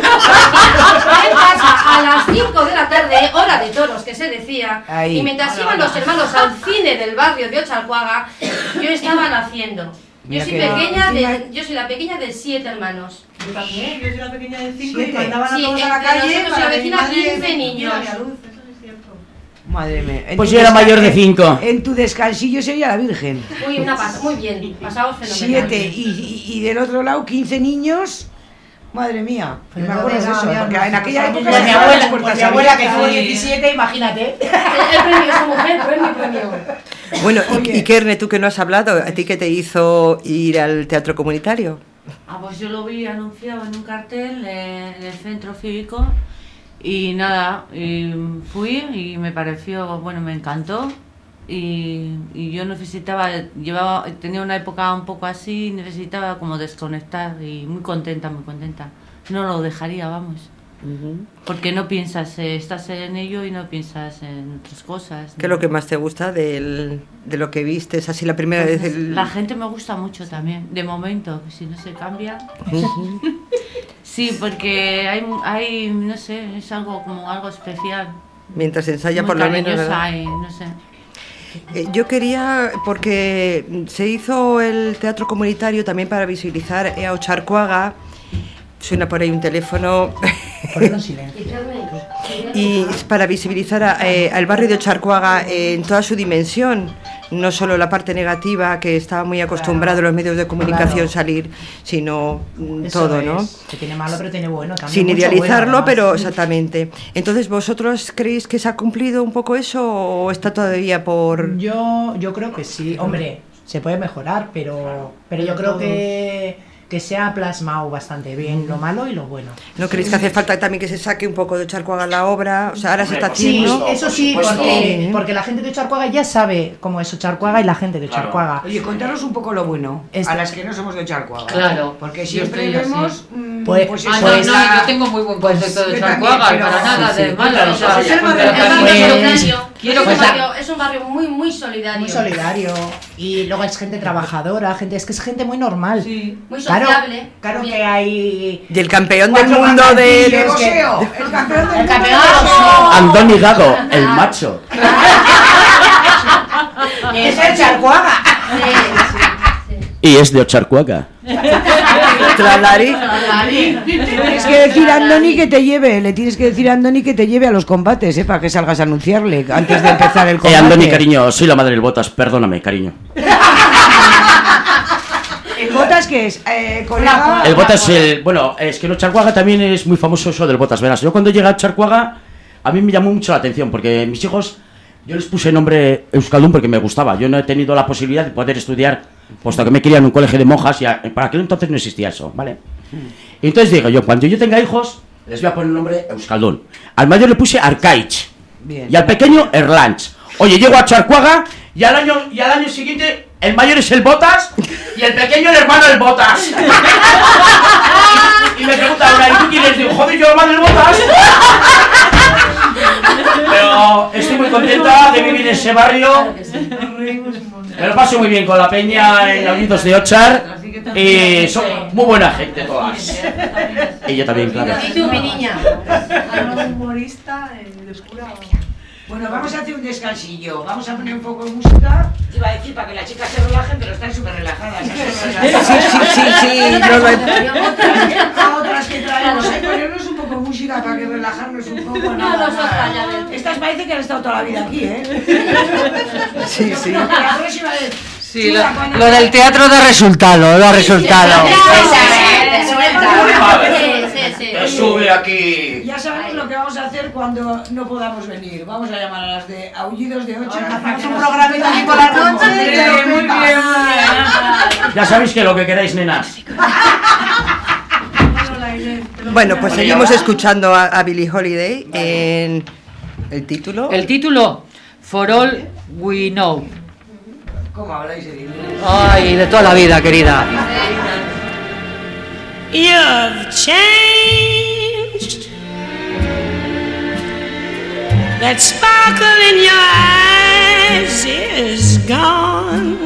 casa, a las cinco de la tarde, hora de toros, que se decía. Ahí. Y mientras iban los hermanos al cine del barrio de Ocharcoaga, yo estaba naciendo. Yo Mira soy que- pequeña de, encima- yo soy la pequeña de siete hermanos. Yo también, yo soy la pequeña de cinco Siete. y mandaban a Sí, todos a la entre calle nosotros y para la que mi vecina madre quince me niños. diera luz, eso es cierto. Madre mía. En Pues tu yo era desca- mayor de en- cinco. En tu descansillo sería la Virgen. Uy, una pasa, muy bien, pasamos fenomenal. Siete. Y, y, y del otro lado, quince niños. Madre mía. Pero me acuerdo de no, eso, había porque más en aquella cosas. época Pues se mi dejaban abuela, las pues puertas mi abuela que abiertas. tuvo diecisiete, imagínate. El premio, esa mujer, premio, premio. Bueno, y, Oye. y Kerne, tú que no has hablado, ¿a ti qué te hizo ir al teatro comunitario? Ah, pues yo lo vi anunciado en un cartel eh, en el centro cívico y nada, y fui y me pareció, bueno, me encantó y, y yo necesitaba, llevaba, tenía una época un poco así, necesitaba como desconectar y muy contenta, muy contenta. No lo dejaría, vamos. Porque no piensas, eh, estás en ello y no piensas en otras cosas. ¿Qué es lo que más te gusta del, de lo que viste? ¿Es así la primera Pues vez? el- La gente me gusta mucho también, de momento, si no se cambia. Sí, porque hay, hay, no sé, es algo como algo especial. Mientras ensaya Muy por lo menos, cariñosa ¿verdad? y no sé. Eh, Yo quería, porque se hizo el teatro comunitario también para visibilizar a Ocharcoaga. Suena por ahí un teléfono. Ponlo en silencio. Y para visibilizar a, eh, al barrio de Ocharcoaga en toda su dimensión, no solo la parte negativa que estaba muy acostumbrado los medios de comunicación Claro. salir, sino mm, Eso todo, ¿no? es, que tiene malo, pero tiene bueno también. Sin mucho idealizarlo, bueno, pero además. exactamente. Entonces, ¿vosotros creéis que se ha cumplido un poco eso o está todavía por...? Yo, yo creo que sí. Hombre, se puede mejorar, pero, pero yo creo que, que se ha plasmado bastante bien lo malo y lo bueno. ¿No creéis que hace falta también que se saque un poco de Ocharcoaga la obra? O sea, ahora se está Sí, haciendo... eso sí, Por supuesto. porque, Sí. porque la gente de Ocharcoaga ya sabe cómo es Ocharcoaga y la gente de Claro. Ocharcoaga. Oye, contaros un poco lo bueno. Este- A las que no somos de Ocharcoaga. Claro, Porque yo siempre estoy así. vemos. mm, Pues- pues Ah, eso, no, no, esa- yo tengo muy buen pues, concepto de yo también, Ocharcoaga, pero- para nada sí, de sí, malo. claro, o sea, pues es el pero barrio- también- Es un barrio Pues- solidario. quiero es, un que- barrio, es un barrio muy, muy solidario. Muy solidario. Y luego es gente trabajadora, gente, es que es gente muy normal. Sí. Muy Claro, sociable. claro también. que hay. Del campeón del Cuatro mundo de... De boxeo, el campeón del El mundo campeón de de boxeo. Andoni Gago, el macho. Es el Charcoaga. Sí, sí, sí. Y es de Ocharcoaga. Tralari. Tienes que decir a Andoni que te lleve, le tienes que decir a Andoni que te lleve a los combates, ¿eh? Para que salgas a anunciarle antes de empezar el Eh, combate. Andoni, cariño, soy la madre del Botas, perdóname, cariño. ¿El Botas qué es? Eh, colega... El Botas, el, bueno, es que en Ocharcoaga también es muy famoso eso del Botas, verás. Yo cuando llegué a Ocharcoaga, a mí me llamó mucho la atención, porque mis hijos, yo les puse nombre Euskaldun porque me gustaba. Yo no he tenido la posibilidad de poder estudiar, puesto que me quería en un colegio de monjas, y a, para aquel entonces no existía eso, ¿vale? Y entonces digo yo, cuando yo tenga hijos, les voy a poner el nombre Euskaldun. Al mayor le puse Arcaich, Bien. y al pequeño Erlanch. Oye, llego a Charcuaga, y al año, y al año siguiente, el mayor es el Botas, y el pequeño el hermano del Botas. Y me pregunta ahora, ¿y tú quién eres? Digo, joder, yo hermano del Botas. Pero estoy muy contenta de vivir en ese barrio. Me lo paso muy bien con la peña en Aullidos de Ochar. Y son muy buena gente todas. Y yo también, claro. ¿Y tú, mi niña? humorista de oscura. Bueno, vamos a hacer un descansillo. Vamos a poner un poco de música. Iba a decir para que las chicas se relajen, pero están súper relajadas. Sí, sí, sí, sí. No lo he... A otras que traemos, ¿eh? Ponernos un poco de música para que relajarnos un poco. Nada, nada. Estas parece que han estado toda la vida aquí, ¿eh? Sí, sí. La próxima vez. Sí, lo, lo del teatro da resultado, da resultado. Que sube aquí. Ya sabemos lo que vamos a hacer cuando no podamos venir. Vamos a llamar a las de Aullidos de Ocho. Hacemos un programita aquí por la noche. Muy bien. Ya sabéis que lo que queráis, nenas. Bueno, pues seguimos escuchando a, a Billie Holiday en el título. El título, For All We Know. ¿Cómo habláis en inglés? Ay, de toda la vida, querida. You've changed. That sparkle in your eyes is gone.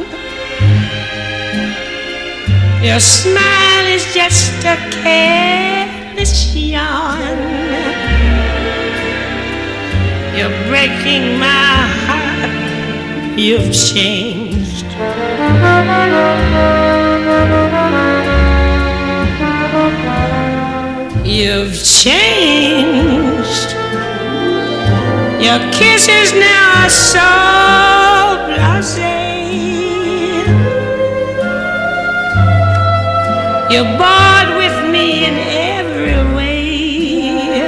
Your smile is just a careless yawn. You're breaking my heart. You've changed. You've changed. Your kisses now are so blasé. You're bored with me in every way.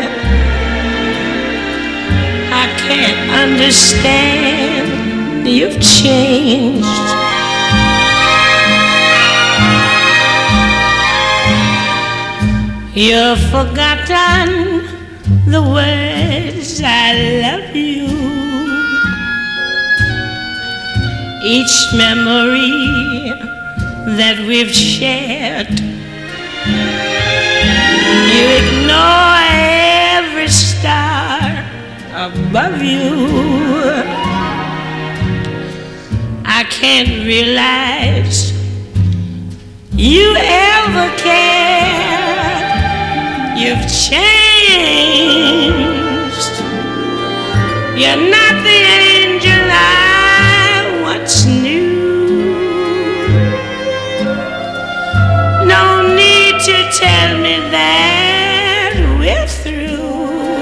I can't understand. You've changed. You've forgotten the words I love you. Each memory that we've shared. You ignore every star above you. I can't realize you ever cared. You've changed. You're not the angel I once knew. No need to tell me that we're through.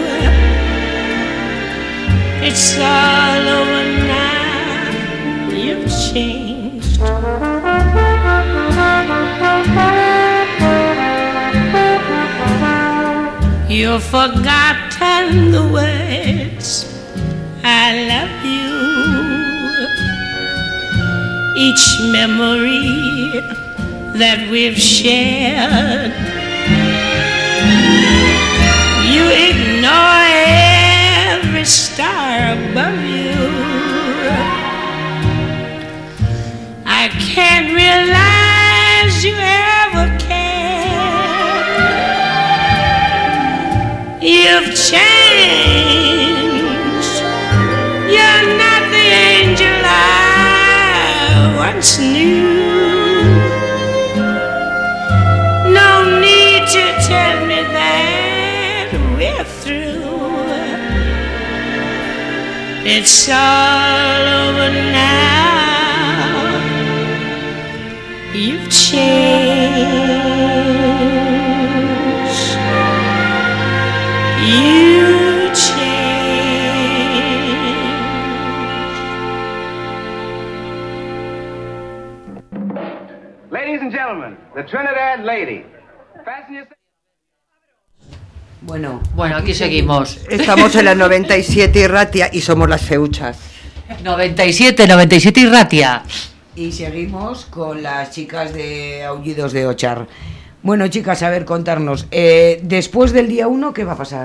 It's all over now. You've changed. You've forgotten the words I love you. Each memory that we've shared. You ignore every star above you. I can't realize you ever cared. You've changed. You're not the angel I once knew. No need to tell me that we're through. It's all over now. You've changed. You change. Ladies and gentlemen, the Trinidad Lady. Fasten your... Bueno, Bueno, aquí seguimos. Estamos en la noventa y siete Irratia y somos las feuchas. noventa y siete, noventa y siete Irratia. Y seguimos con las chicas de Aullidos de Ochar. Bueno, chicas, a ver, contarnos. Eh, después del día uno, ¿qué va a pasar?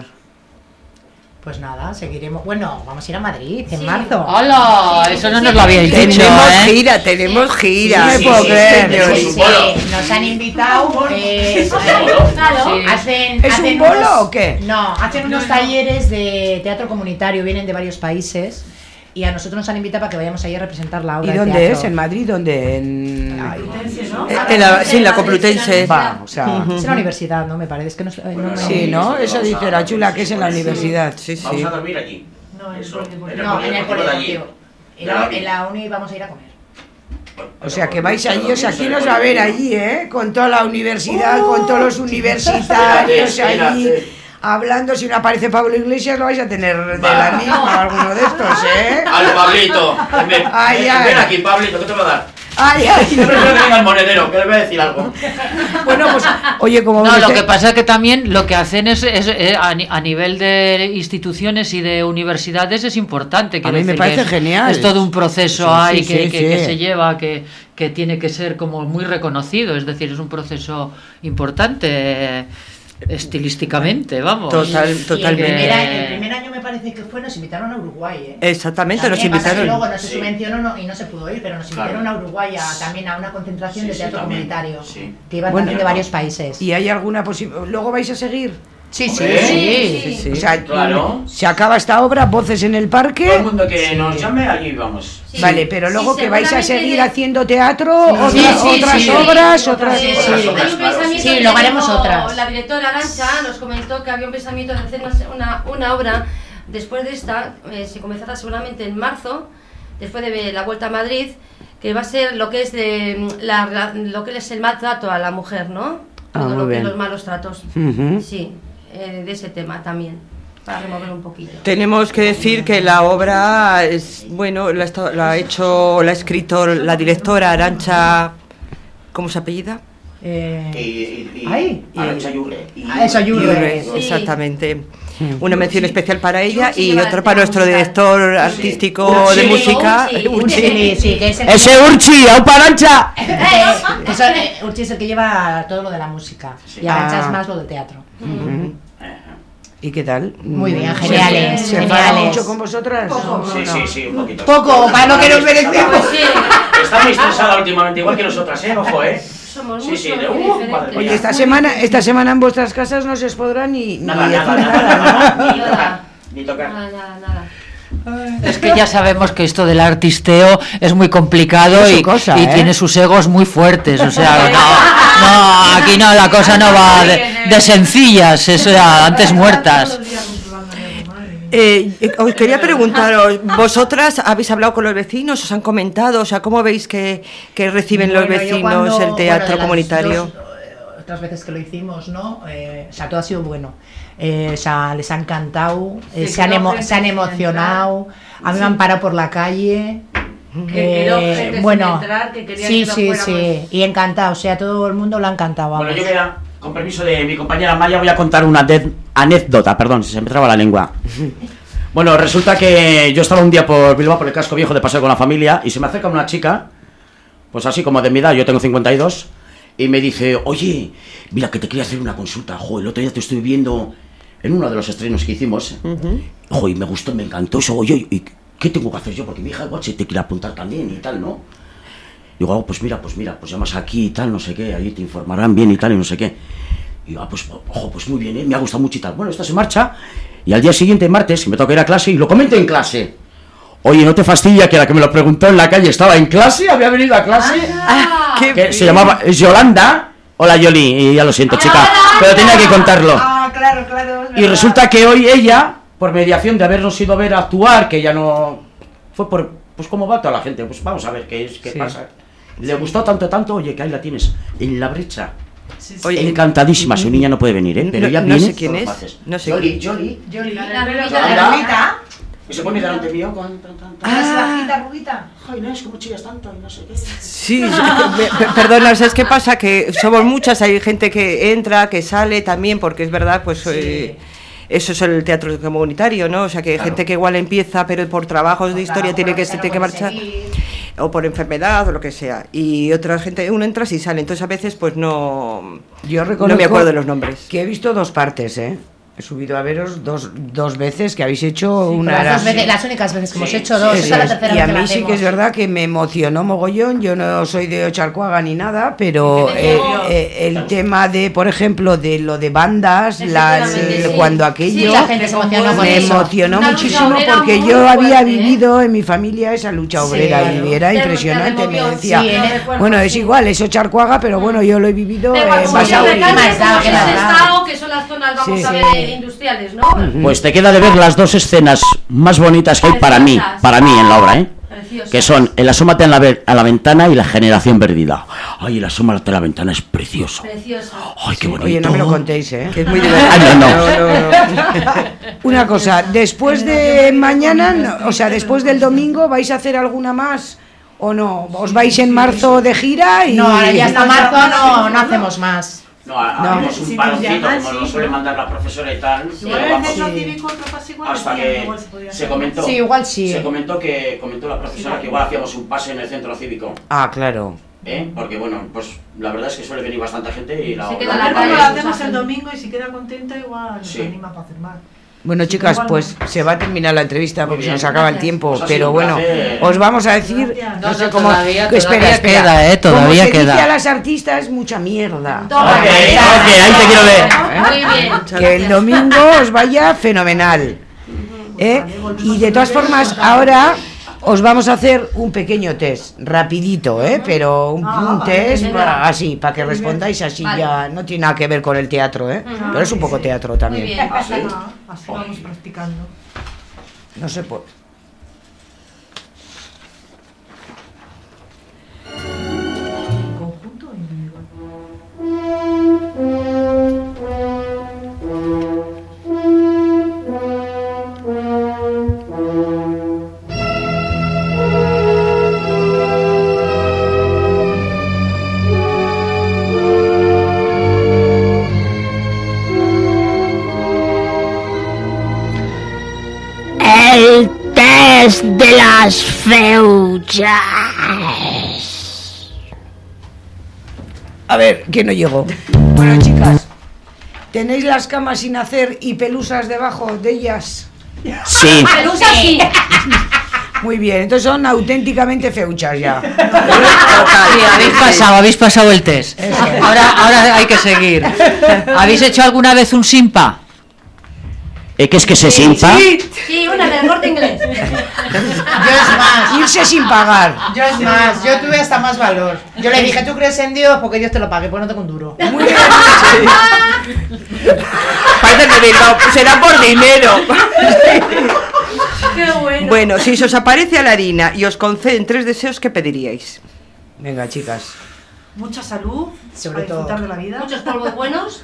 Pues nada, seguiremos. Bueno, vamos a ir a Madrid en Sí. marzo. ¡Hola! Eso no nos lo habíais dicho, Tenemos ¿eh? gira, tenemos gira. Sí, me puedo creer. señores. Sí, sí, nos han invitado. eh, Claro. hacen, ¿Es hacen un bolo unos- o qué? No, hacen unos talleres de teatro comunitario, vienen de varios países y a nosotros nos han invitado para que vayamos ahí a representar la obra ¿Y de dónde teatro. es? ¿En Madrid? ¿Dónde? En... Eh, en la, sí, en la Complutense. Va, o sea... Es en la universidad, ¿no? Me parece. Es que no, eh, no me- Sí, ¿no? Eso dice la chula, que es en la universidad. Sí, sí. Vamos a dormir allí. No, en el Eso, polideportivo. en el No, en el polideportivo de allí. polideportivo. En De la, la en la uni vamos a ir a comer. O sea, que vais allí, o sea, aquí nos va a ver allí, ¿eh? Con toda la universidad, con todos los universitarios allí, hablando. Si no aparece Pablo Iglesias, lo vais a tener de la misma, alguno de estos, ¿eh? Al Pablito. Ven, Ay, ven, ay. ven aquí, Pablito, ¿qué te va a dar? Ay, ay. Yo prefiero que venga el monedero, que le voy a decir algo. Bueno, pues, oye, como No, ves, lo eh, que pasa es que también lo que hacen es, es, eh, a, ni- a nivel de instituciones y de universidades es importante. quiero mí me decir que parece es- genial. Es todo un proceso Sí, ahí sí, que, sí, que- sí. que se lleva, que, que tiene que ser como muy reconocido. Es decir, es un proceso importante eh, estilísticamente, vamos. Total, Y el totalmente. primer, año, el primer año me parece que fue, nos invitaron a Uruguay, ¿eh? Exactamente, nos También pasa que invitaron. luego no se Sí. subvencionó no- y no se pudo ir, pero nos invitaron Claro. a Uruguay a- también a una concentración Sí, de sí, teatro también. comunitario, Sí. que iban Bueno, también de varios países. ¿y hay alguna posibilidad? ¿Luego vais a seguir? Sí, sí, Hombre, sí. Sí, sí. O sea, Claro. se acaba esta obra, Voces en el Parque. Todo el mundo que nos llame, allí vamos. Sí. Vale, pero luego Sí, que vais a seguramente seguir de- haciendo teatro, Sí, otra- sí, otras sí. obras, otras... Eh, Sí, hay sí. un pensamiento Sí, que luego haremos dijo otras. La directora Arancha nos comentó que había un pensamiento de hacer una, una, una obra después de esta, eh, se comenzará seguramente en marzo, después de la vuelta a Madrid, que va a ser lo que es de la, lo que es el maltrato a la mujer, ¿no? Ah, Todo muy lo que bien. los malos tratos. Ujú. Sí, eh, de ese tema también, para remover un poquillo. Tenemos que decir que la obra es, bueno, la, ha estado- la ha hecho, la ha escrito la directora Arancha, ¿cómo se apellida? Eh, Y, y, y Ay. Arancha Yurre. Y- Ah, eso, Yurre. Yurre, Sí. exactamente. Una mención especial para ella Urchi y lleva otra el para tema nuestro musical. director artístico Urchi. de música, Urchi. Urchi. Sí, sí, que es el ¡Ese Urchi, a Parancha! Eh, eso, eh, Urchi es el que lleva todo lo de la música y Arancha Ah. es más lo del teatro. ¿Y qué tal? Muy bien, ¿Se- geniales, ¿Se enfada geniales. mucho con vosotras? Sí, sí, sí, un poquito. Poco, para lo que nos merecemos. Sí, Está muy estresada últimamente, igual que nosotras, ¿eh? Ojo, ¿eh? somos Sí, muy sí, de muy uh, diferentes. madre Oye, mía. esta semana, esta semana en vuestras casas no se os podrá ni, ni Nada, decir nada, nada, nada, ¿no? ni tocar, ni tocar. Nada, nada, nada. Es que ya sabemos que esto del artisteo es muy complicado Es su y, cosa, y ¿eh? tiene sus egos muy fuertes. O sea, no, no, aquí no, la cosa no va de, de sencillas, eso ya, antes muertas. Eh, eh, os quería preguntaros, ¿vosotras habéis hablado con los vecinos? ¿Os han comentado? O sea, ¿cómo veis que, que reciben los Bueno, yo vecinos cuando- el teatro bueno, de las comunitario? dos, eh, otras veces que lo hicimos, ¿no? Eh, o sea, todo ha sido bueno. Eh, o sea, les ha encantado, eh, Sí, se, han quedó emo- gente se han sin emocionado, a mí me han parado por la calle. Que quedó eh, gente sin bueno, entrar, que quería sí, que no sí, fuéramos. sí, y encantado, o sea, todo el mundo lo ha encantado. Bueno, vamos. yo voy a, con permiso de mi compañera Maya, voy a contar una de- anécdota, perdón, se me traba la lengua. Bueno, resulta que yo estaba un día por Bilbao, por el casco viejo, de paseo con la familia, y se me acerca una chica, pues así como de mi edad, yo tengo cincuenta y dos, y me dice, oye, mira, que te quería hacer una consulta, jo, el otro día te estoy viendo en uno de los estrenos que hicimos, jo, y me gustó, me encantó eso, oye, ¿y qué tengo que hacer yo? Porque mi hija igual se te quiere apuntar también y tal, ¿no? Digo, oh, pues mira, pues mira, pues llamas aquí y tal, no sé qué, ahí te informarán bien y tal, y no sé qué. Y yo, ah, pues, ojo, pues muy bien, ¿eh? Me ha gustado mucho y tal. Bueno, esta se marcha, y al día siguiente, martes, que me toca ir a clase, y lo comento en clase. Oye, ¿no te fastidia que la que me lo preguntó en la calle estaba en clase? ¿Había venido a clase? Ah, qué Que bien. se llamaba es Yolanda. Hola, Yoli, y ya lo siento, chica, pero tenía que contarlo. Ah, claro, claro. es Y verdad. resulta que hoy ella, por mediación de habernos ido a ver actuar, que ya no... Fue por... Pues cómo va toda la gente, pues vamos a ver qué es, qué Sí. pasa. Le gustó tanto, tanto, oye, que ahí la tienes, en la brecha. Sí, sí. Oye, Encantadísima, su niña no puede venir, ¿eh? Pero no- ya no viene sé quién todos es, los martes. no sé Yoli, quién. Yoli. Yoli, La la rubita, la la rubita. Y se pone delante mío con... Tan, tan, tan. Ah, bajita, rubita. Ay, no, es como chillas tanto y no sé qué. Sí, sí, perdona, ¿sabes qué pasa? Que somos muchas, hay gente que entra, que sale también, porque es verdad, pues... Sí. Eh, eso es el teatro comunitario, ¿no? O sea, que hay claro. gente que igual empieza, pero por trabajos de historia tiene que, se tiene que marchar, seguir. O por enfermedad o lo que sea. Y otra gente, uno entra y sale. Entonces, a veces, pues no... Yo reconozco no me acuerdo de los nombres. Que he visto dos partes, ¿eh? He subido a veros dos, dos veces que habéis hecho sí, una... Las, dos veces, las únicas veces que sí, hemos hecho dos, esa es la tercera y vez a que mí sí que es verdad que me emocionó mogollón. Yo no soy de Ocharcuaga ni nada, pero eh, eh, el tema de, por ejemplo, de lo de bandas, las, el, sí. cuando aquello sí, la gente se emocionó me eso. emocionó una muchísimo porque yo fuerte, había vivido ¿eh? en mi familia esa lucha obrera sí, y era impresionante. Me decía, sí, ¿eh? bueno, es igual, es Ocharcuaga, pero bueno, yo lo he vivido en Basauri. Que son las zonas, vamos a ver, industriales, ¿no? Pues te queda de ver las dos escenas más bonitas que hay para mí, para mí en la obra, ¿eh? Preciosas. Que son el asómate a la, a la ventana y la generación perdida. Ay, el asómate a la ventana es precioso. Precioso. Ay, qué bonito. Oye, no me lo contéis, ¿eh? Que es muy divertido. Ay, no, no. no, no, no. Una cosa, después de mañana, o sea, después del domingo, ¿vais a hacer alguna más? ¿O no? ¿Os vais en marzo de gira? Y... No, ahora ya hasta marzo no, no hacemos más. No, haremos un paroncito, como lo suele mandar la profesora y tal. Igual el centro cívico otro pase igual. Hasta que se comentó. Sí, igual sí. Se comentó que comentó la profesora que igual hacíamos un pase en el centro cívico. Ah, claro. ¿Eh? Porque bueno, pues la verdad es que suele venir bastante gente y la. Si queda la calle, lo hacemos el domingo y si queda contenta igual sí. nos anima para hacer más. Bueno, chicas, pues se va a terminar la entrevista porque se nos acaba el tiempo, pues pero bueno, os vamos a decir, no, no sé cómo, todavía, que, espera, todavía espera, queda, eh, todavía como se queda. dice a las artistas, mucha mierda. Ok, ok, ahí te quiero ver. ¿Eh? Muy bien. Que el domingo os vaya fenomenal, ¿eh? Y de todas formas, ahora os vamos a hacer un pequeño test, rapidito, ¿eh? Pero un, un test para, así, para que respondáis así, vale. Ya no tiene nada que ver con el teatro, ¿eh? Uh-huh. Pero es un poco teatro también. Muy bien. Así, así vamos practicando. No sé por... ¿Conjunto o individual? El test de las feuchas. A ver, ¿quién no llegó? Bueno, chicas, ¿tenéis las camas sin hacer y pelusas debajo de ellas? Sí. Pelusas sí. Muy bien, entonces son auténticamente feuchas ya. Sí, habéis pasado, habéis pasado el test. Ahora, ahora hay que seguir. ¿Habéis hecho alguna vez un simpa? ¿Eh, ¿Qué es que se simpa? Sí, sí, una del Corte Inglés. Yo es más. Irse sin pagar. Yo es más, yo tuve hasta más valor. Yo le dije, ¿tú crees en Dios? Porque Dios te lo pague, pues no tengo un duro. Muy bien. Parece que Bilbao será por dinero. Qué bueno. Bueno, si se os aparece a la harina y os conceden tres deseos, ¿qué pediríais? Venga, chicas. Mucha salud, sobre para disfrutar todo. de la vida. Muchos polvos buenos.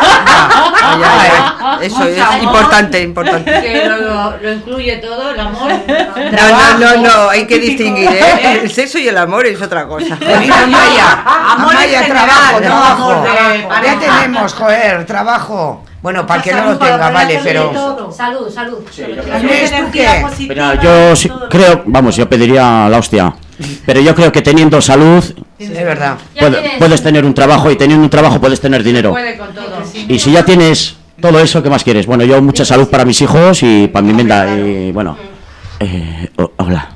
Ah, ya, eh. Eso es amor. importante, importante. Que lo, lo incluye todo, el amor. No, no, no, no, hay que distinguir, ¿eh? El sexo y el amor es otra cosa. Amaya, Amaya, trabajo, trabajo. Amor de Ya tenemos, joder, trabajo. Bueno, para que no lo tenga, vale, pero... Salud, salud. Sí, yo Inés, ¿tú qué? Mira, yo sí, creo, vamos, yo pediría la hostia. Pero yo creo que teniendo salud, Es verdad. puede- puedes tener un trabajo y teniendo un trabajo puedes tener dinero. Puede con todo. Y si ya tienes todo eso, ¿qué más quieres? Bueno, yo mucha salud para mis hijos y para mi menda. Y bueno, eh, oh, hola.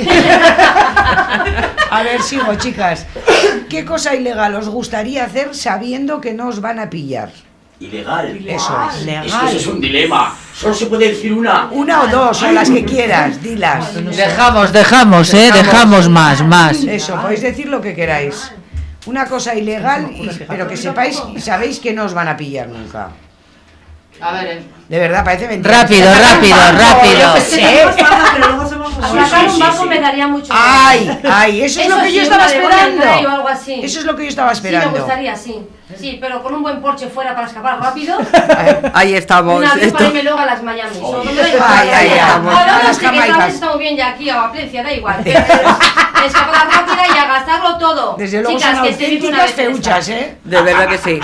A ver, sigo, chicas. ¿Qué cosa ilegal os gustaría hacer sabiendo que no os van a pillar? Ilegal. Eso es. Es que eso es un dilema. Solo se puede decir una. Una o dos, o las que quieras, dilas. Dejamos, dejamos, eh, dejamos más, más. Eso, podéis decir lo que queráis. Una cosa ilegal, y- pero que sepáis y sabéis que no os van a pillar nunca. A ver, eh. De verdad, parece mentira. Rápido, rápido, rápido. Yo qué sé. Pero luego somos Atracar un banco me me daría mucho. Ay, ay, eso, eso es lo que yo estaba sí, esperando. O algo así. Eso es lo que yo estaba esperando. Sí, me gustaría, sí. Sí, pero con un buen Porsche fuera para escapar rápido. Ahí estamos. Una vez Esto... para irme luego a las Miami. Oh, ay, ay, ay, ay, ahora no sé que tal vez estamos bien ya aquí, a Plencia, da igual. Escapada rápida y a gastarlo todo. Desde luego chicas, son que auténticas feuchas, ¿eh? De verdad que sí.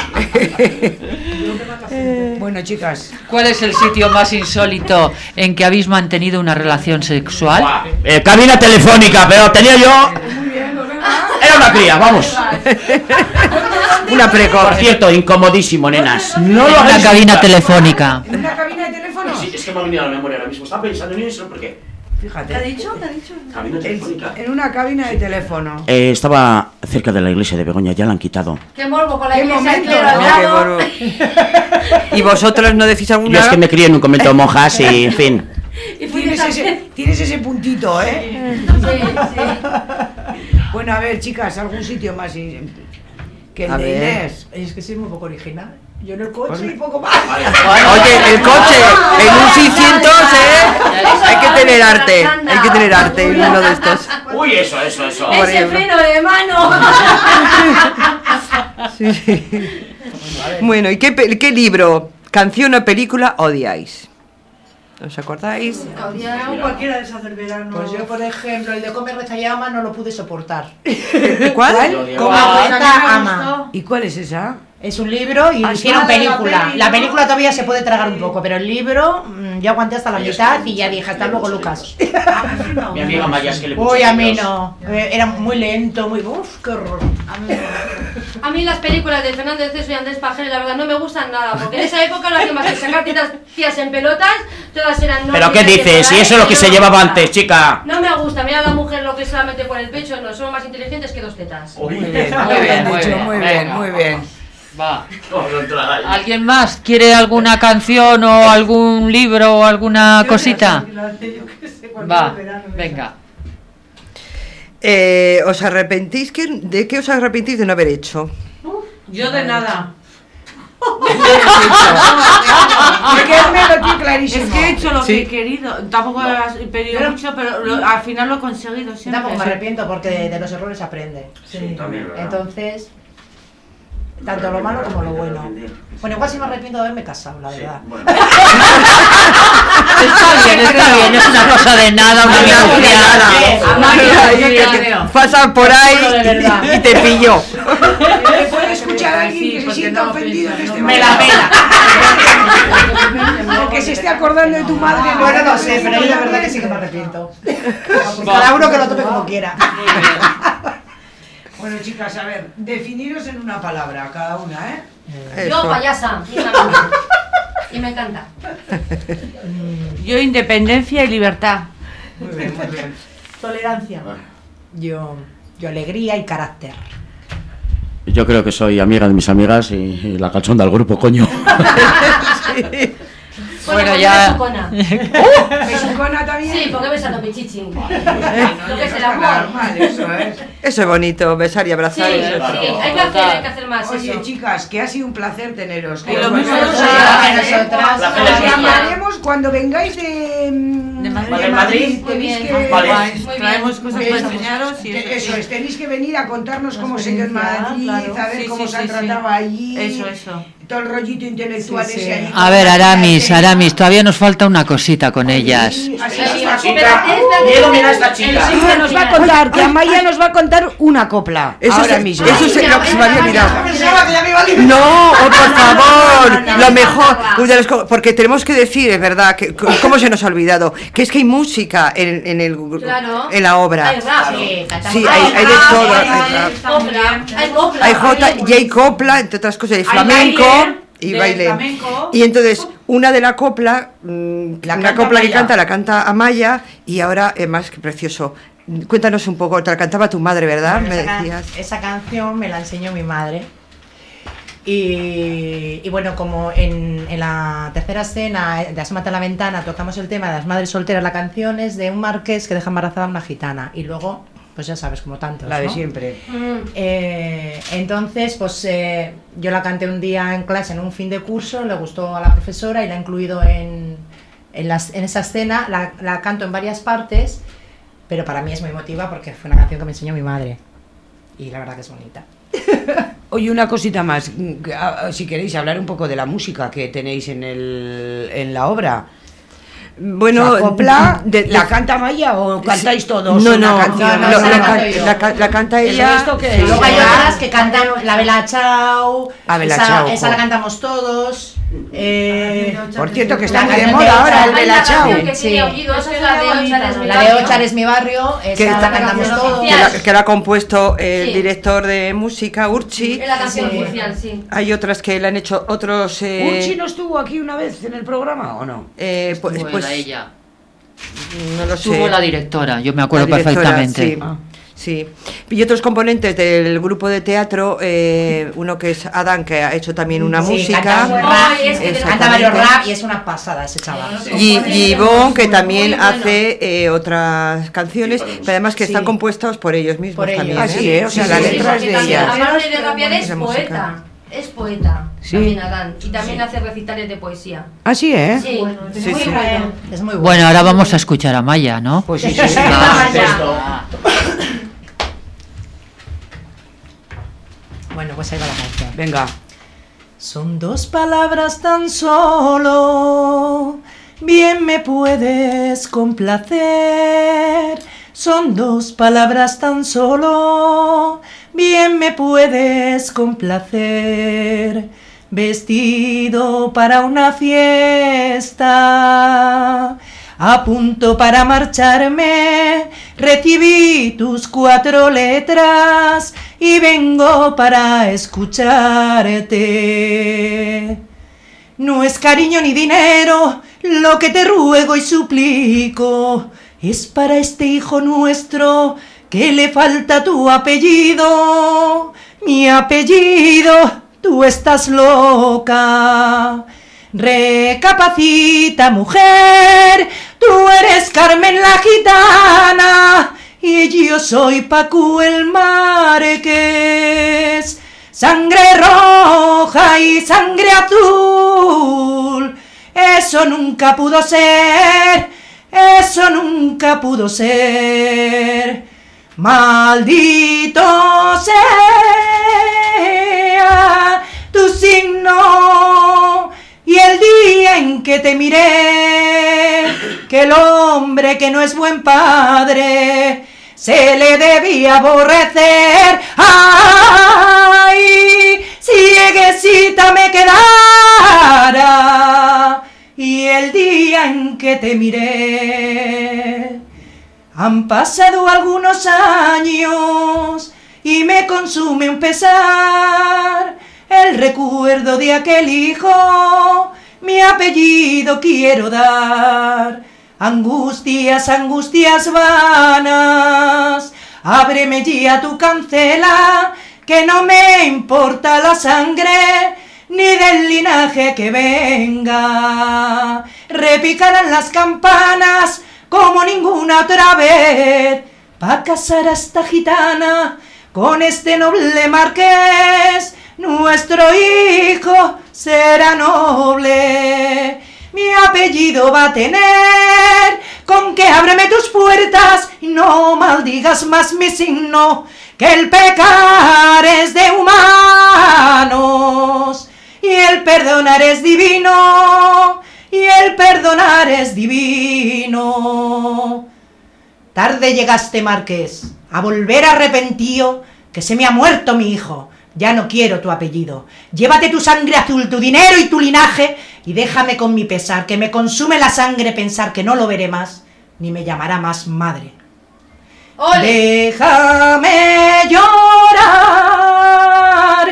Bueno, chicas. ¿Cuál es el sitio más insólito en que habéis mantenido una relación sexual? Eh, cabina telefónica, pero tenía yo... Era una cría, vamos. Una precoz. Por cierto, incomodísimo, nenas. No en lo una hagáis cabina nunca. telefónica. ¿En una cabina de teléfono? Sí, es que me ha venido a la memoria ahora mismo. Estaba pensando en eso, ¿por qué? Fíjate. ¿Qué ha dicho? ¿Qué ha dicho? Cabina telefónica. En una cabina de teléfono. Eh, estaba cerca de la iglesia de Begoña, ya la han quitado. Qué morbo con la Qué iglesia momento, clero al ¿no? Qué lado. morbo. ¿Y vosotros no decís alguna? Yo es que me crié en un convento de monjas y, en fin. Y Tienes ese, tienes ese puntito, ¿eh? Sí, sí. Bueno, a ver, chicas, algún sitio más in- que el A de ver. Inés. Es que soy muy poco original. Yo en el coche Pues- y poco más. Oye, el coche, en un seiscientos, ¿eh? Hay que tener arte, hay que tener arte en uno de estos. Uy, eso, eso, eso. Ese freno de mano. Sí. Bueno, ¿y qué, pe- qué libro, canción o película odiáis? ¿Os acordáis? Yo cualquiera de esas del verano. Pues yo, por ejemplo, el de Come, Reza y Ama no lo pude soportar. ¿Cuál? Come, Reza, Ama. ¿Y cuál es esa? Es un libro y Ah, hicieron claro, la película. peli, La ¿no? película todavía se puede tragar un poco, pero el libro mm, yo aguanté hasta la mitad y ya dije, hasta luego, Lucas. Mi amiga Maya es que le puso Uy, a mí libros. no. Eh, Era muy lento, muy... Uf, qué horror. A mí las películas de Fernández Ceso y Andrés Pajel, la verdad, no me gustan nada, porque en esa época no hacía más que sacar tías, tías en pelotas, todas eran ¿Pero novias qué de dices? por Y ahí, eso es lo que no se me llevaba gusta. antes, chica. No me gusta, mira a la mujer lo que es solamente por el pecho, no, somos más inteligentes que dos tetas. Muy bien, muy bien, muy dicho, bien, muy bien, venga. muy bien. Va. Vamos a entrar ahí. ¿Alguien más quiere alguna canción o algún libro o alguna cosita? Va, venga. Eh, ¿Os arrepentís? que- ¿De qué os arrepentís de no haber hecho? Yo de nada. Porque él me lo tiene clarísimo. Es que he hecho lo Sí. que he querido. Tampoco he pedido Pero- mucho, pero lo- al final lo he conseguido Yo siempre. tampoco me arrepiento porque de, de los errores se aprende. Sí, también, ¿verdad? Entonces, tanto lo malo como lo bueno. Bueno, igual sí me arrepiento de haberme casado, la verdad. Bueno, Está bien, está bien, es una cosa de nada, una Nada, negociada. nada. Amalia, Ay, mira, que te veo. pasa por ahí Solo de verdad. y, y te pilló. ¿Me puede escuchar a alguien que se porque sienta no ofendido en piensa, este no. Me la momento? pela. O que se esté acordando de tu madre. Bueno, no sé, pero yo la verdad que sí que me arrepiento. Cada uno que lo tome como quiera. Bueno, chicas, a ver, definiros en una palabra cada una, ¿eh? Yo, Eso. payasa, y me encanta. Yo independencia y libertad. Muy bien, muy bien. Tolerancia. Yo, yo alegría y carácter. Yo creo que soy amiga de mis amigas y, y la cachonda del grupo, coño. Bueno, Bueno, pues ya- yo besucona. ¿Besucona también? Sí, porque besas a pichichi. Lo que es el amor. Normal, eso es. Eso es bonito, besar y Sí, abrazar. sí, eso es hay todo. que hacer, hay que hacer más Oye, eso. chicas, que ha sido un placer teneros. Que Y lo os mismo volvemos nosotras, a ¿eh? llamar, ¿eh? Nosotras. La Os Feliz llamaremos cuando vengáis de, mm, ¿De Madrid? de ¿De Madrid? Muy bien. Tenéis que, Vale. Muy Traemos bien. cosas Eso, para enseñaros y Te- eso. eso es, tenéis que venir a contarnos La cómo se dio en experiencia, Madrid, claro. a ver Sí, cómo sí, se han sí, sí. tratado allí. Eso, eso. Todo el rollito intelectual Sí, sí. ese allí. A ver, Aramis, Aramis, todavía nos falta una cosita con ellas. Sí, así Sí, es. esta espérate, chica. espérate. Miedo, mira a esta El chica. signo Que nos va a final. contar, que Amaya nos va a contar una copla. Eso ahora se- mismo. eso se, no, se me había olvidado. Pensaba que ya me iba a liberar. No, oh, por favor, no, no, lo no, mejor, no, no. de los co- porque tenemos que decir, es verdad, que c- cómo se nos ha olvidado, que es que hay música en, en el Claro. en la obra. Hay rap. Sí, cantamos. Sí, hay, hay de rap, todo, hay- hay hay rap. copla, hay copla. Hay jota y hay copla, entre otras cosas, hay Hay flamenco baile, y de baile. flamenco. Y entonces, una de la copla, mm, La una canta copla que Amaya. canta, la canta Amaya, y ahora es más que precioso. Cuéntanos un poco, te la cantaba tu madre, ¿verdad? Bueno, Me esa, can- decías. esa canción me la enseñó mi madre. Y, y bueno, como en, en la tercera escena de Asómate a la ventana tocamos el tema de las madres solteras, la canción es de un marqués que deja embarazada a una gitana. Y luego, pues ya sabes, como tantos, La de ¿no? siempre. Mm. Eh, entonces, pues eh, yo la canté un día en clase, en un fin de curso, le gustó a la profesora y la he incluido en, en, las- en esa escena. La, la canto en varias partes pero para mí es muy emotiva porque fue una canción que me enseñó mi madre y la verdad que es bonita. Oye, una cosita más, si queréis hablar un poco de la música que tenéis en, el, en la obra. Bueno, ¿La copla de, de, la canta Maya o cantáis todos? No, una no, canción? no, no, la, la, la, la canta ella. ¿Esto qué es? Luego hay otras que cantan la Bella Chao, ah, Bella esa, Chao, esa la cantamos todos. Eh, Por cierto, que está muy de moda ahora el Bella Chao. Sí. Oído, esa es la de Ochar es mi La barrio. de Ochar es mi barrio, esa que la está, cantamos todos. Que la, que la ha compuesto el Sí. director de música, Urchi. Es la canción Sí. oficial, sí. Hay otras que le han hecho otros. Eh, ¿Urchi no estuvo aquí una vez en el programa o no? Eh, pues, Estuvo pues era ella. No lo Estuvo sé. la directora, yo me acuerdo La directora, perfectamente. Sí. Ah. Sí, y otros componentes del grupo de teatro, eh, uno que es Adán, que ha hecho también una Sí, música. canta, rap, es que canta varios rap y es una pasada ese chaval. Y Ivonne, que también hace eh, otras canciones, pero además que Sí. están compuestos por ellos mismos Por ellos. también. Ah, sí, ¿eh? O sea, Sí, la sí, letra sí. es de ella. Aparte de rapear es Esa música. poeta. Es poeta. Sí. También Adán. Y también hace recitales de poesía. Ah, sí, ¿eh? Sí. Sí, Muy sí. bueno. Es muy bueno. Bueno, ahora vamos a escuchar a Maya, ¿no? Pues sí, sí, sí. Ah, Bueno, pues ahí va la canción. Venga. Son dos palabras tan solo, bien me puedes complacer. Son dos palabras tan solo, bien me puedes complacer. Vestido para una fiesta, a punto para marcharme, recibí tus cuatro letras y vengo para escucharte. No es cariño ni dinero lo que te ruego y suplico, es para este hijo nuestro que le falta tu apellido, mi apellido. Tú estás loca. Recapacita, mujer, tú eres Carmen la gitana y yo soy Paco el Marqués. Sangre roja y sangre azul, eso nunca pudo ser, eso nunca pudo ser. Maldito sea tu signo y el día en que te miré, que el hombre que no es buen padre se le debía aborrecer. Ay, cieguecita me quedara y el día en que te miré. Han pasado algunos años y me consume un pesar el recuerdo de aquel hijo, mi apellido quiero dar. Angustias, angustias vanas, ábreme ya tu cancela, que no me importa la sangre ni del linaje que venga. Repicarán las campanas como ninguna otra vez, pa' casar a esta gitana con este noble marqués. Nuestro hijo será noble, mi apellido va a tener, con que ábreme tus puertas y no maldigas más mi signo, que el pecar es de humanos y el perdonar es divino, y el perdonar es divino. Tarde llegaste, Marqués, a volver arrepentido, que se me ha muerto mi hijo. Ya no quiero tu apellido. Llévate tu sangre azul, tu dinero y tu linaje, y déjame con mi pesar, que me consume la sangre pensar que no lo veré más, ni me llamará más madre. ¡Ole! Déjame llorar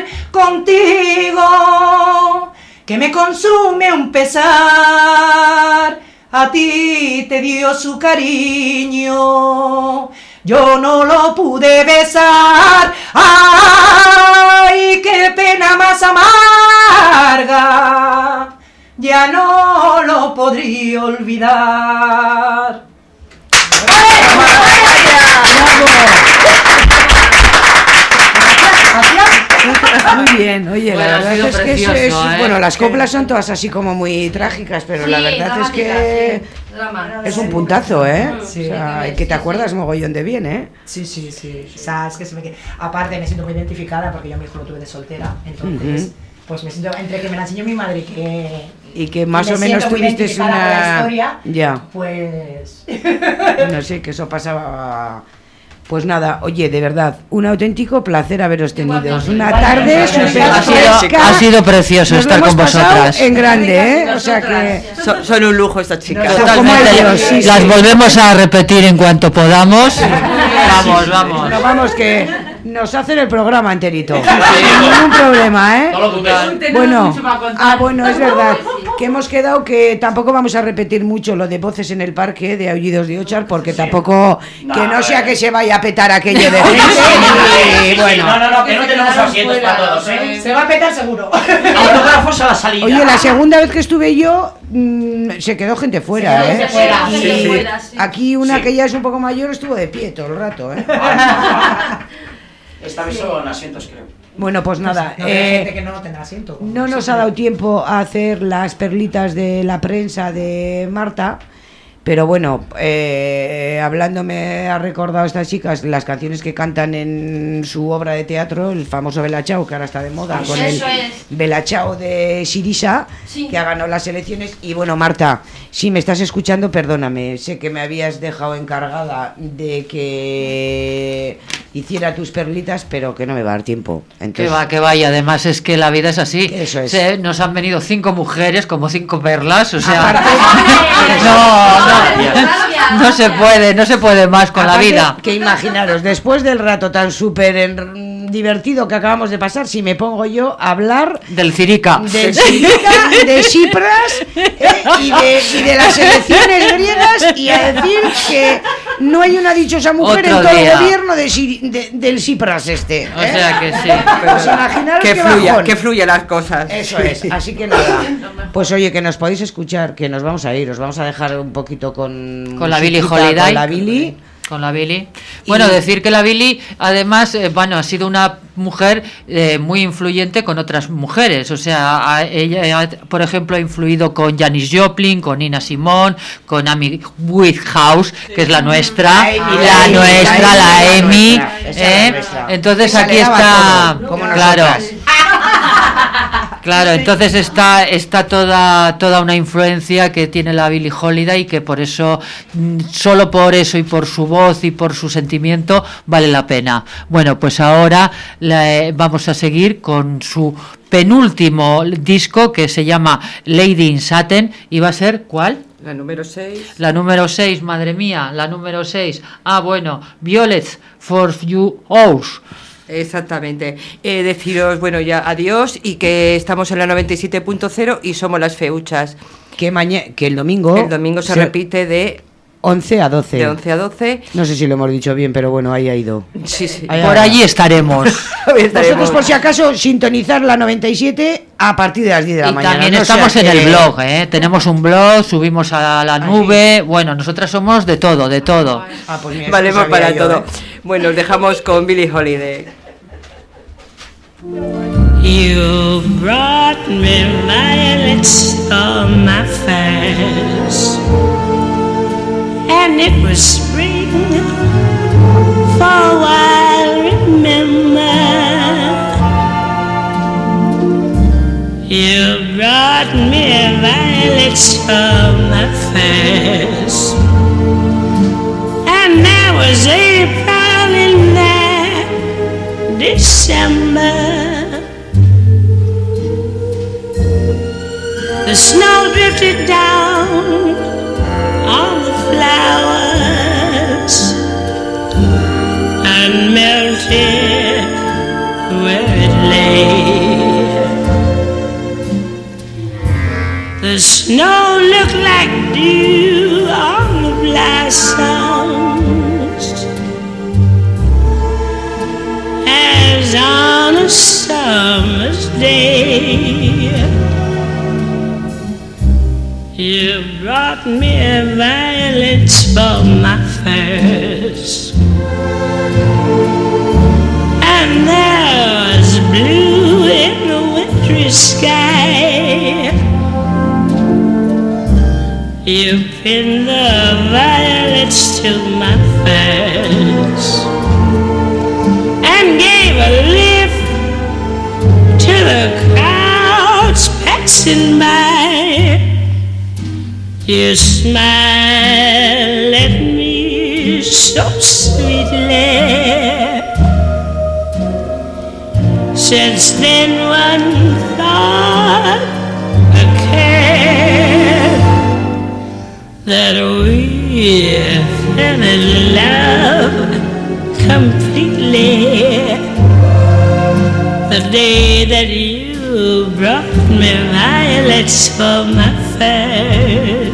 contigo, que me consume un pesar. A ti te dio su cariño, yo no lo pude besar. ¡Ay, qué pena más amarga! Ya no lo podría olvidar. Muy bien, oye, Bueno, la ha verdad sido es que precioso, es, ¿eh? bueno, las coplas son todas así como muy trágicas, pero Sí, la verdad es que dramáticas, Drama. Es un puntazo, ¿eh? Sí. O sea, que te acuerdas mogollón de bien, ¿eh? Sí, sí, sí. O sea, es que se me... Aparte me siento muy identificada porque yo a mi hijo lo tuve de soltera, entonces... Uh-huh. Pues me siento, entre que me la enseñó mi madre y que... Y que más me o menos siento muy tuviste identificada con la una... historia, Ya. Pues... No sé, que eso pasaba... Pues nada, oye, de verdad, un auténtico placer haberos tenido. Una tarde súper Ha sido, ha sido precioso Nos lo estar con hemos pasado vosotras. en grande, ¿eh? O sea que... Son, son un lujo estas chicas. Como ellos, sí, Las sí. volvemos a repetir en cuanto podamos. Vamos, vamos. Bueno, vamos, que nos hacen el programa enterito. Sin ningún problema, ¿eh? Bueno, ah, bueno, es verdad. Que hemos quedado que tampoco vamos a repetir mucho lo de voces en el parque de Aullidos de Ochar, porque tampoco, que no sea que se vaya a petar aquello de gente. Y bueno. No, no, no, que no tenemos asientos para todos, ¿eh? Se va a petar seguro. Autógrafos a la salida. Oye, la segunda vez que estuve yo, mmm, se quedó gente fuera, Se quedó ¿eh? gente fuera, Y sí, fuera, sí. aquí una Sí. que ya es un poco mayor estuvo de pie todo el rato, ¿eh? Esta vez son asientos, creo. Bueno, pues nada, No, hay eh, gente que no tendrá asiento. como no nos siempre. ha dado tiempo a hacer las perlitas de la prensa de Marta, pero bueno, eh, hablándome ha recordado a estas chicas las canciones que cantan en su obra de teatro, el famoso Bella Ciao, que ahora está de moda, con el Eso es. Bella Ciao de Sirisa, Sí. que ha ganado las elecciones. Y bueno, Marta, si me estás escuchando, perdóname, sé que me habías dejado encargada de que hiciera tus perlitas, pero que no me va a dar tiempo. Que Entonces, va, que va, y además es que la vida es así. Eso es. Se- nos han venido cinco mujeres, como cinco perlas, o sea... Aparte- no, no, no se puede, no se puede más con la aparte, vida. que imaginaros, después del rato tan súper en- divertido que acabamos de pasar, si me pongo yo a hablar Del Cirica. del Sirica, de Cipras, ¿eh? y, de, y de las elecciones griegas, y a decir que no hay una dichosa mujer Otro en todo día. el gobierno de, Siri- de- del Cipras este, ¿eh? O sea que sí. Pues imaginaros Que qué fluya, bajón. que fluyan las cosas. Eso es, así que nada. Pues oye, que nos podéis escuchar, que nos vamos a ir, os vamos a dejar un poquito con Con la Billie musiquita, Holiday. Con la Billie. Con la Billie. Bueno, decir que la Billie, además, eh, bueno, ha sido una mujer eh, muy influyente con otras mujeres. O sea, a- ella, ha, por ejemplo, ha influido con Janis Joplin, con Nina Simone, con Amy Winehouse, que es la nuestra, La Amy, la la Amy, nuestra, la la Amy, Amy. la nuestra, esa es la ¿eh? nuestra. Entonces Esa aquí le daba está, todo, como claro. nosotras. Claro, entonces está, está toda, toda una influencia que tiene la Billie Holiday y que por eso, mm, solo por eso y por su voz y por su sentimiento, vale la pena. Bueno, pues ahora la, eh, vamos a seguir con su penúltimo disco que se llama Lady in Satin y va a ser, ¿cuál? La número seis. La número seis, madre mía, la número seis. Ah, bueno, Violet for You Hours. Exactamente. Eh, deciros, bueno, ya adiós y que estamos en la noventa y siete punto cero y somos las Feuchas. Que, maña- que el domingo... El domingo se, se- repite de, once a doce. de once a doce. No sé si lo hemos dicho bien, pero bueno, ahí ha ido. Sí, sí. Ahí Por ha- allí estaremos. Vosotros, por si acaso, sintonizar la noventa y siete a partir de las diez de la Y mañana. también no estamos sea en que- el blog, ¿eh? Tenemos un blog, subimos a la nube. Bueno, nosotras somos de todo, de todo. Ah, pues mira, Valemos eso no sabía para yo, todo. ¿eh? Bueno, os dejamos con Billie Holiday. You brought me violets on my face, and it was spring for a while, remember. You brought me violets on my face, and there was April in there, December. The snow drifted down on the flowers and melted where it lay. The snow looked like dew on the blossoms as on a summer's day. You brought me violets for my first, and there was blue in the wintry sky. You pinned the fast and gave a lift to the crowds passing by. You smile at me so sweetly. Since then one thought occurred, that we fell in love completely. The day that you brought me violets for my first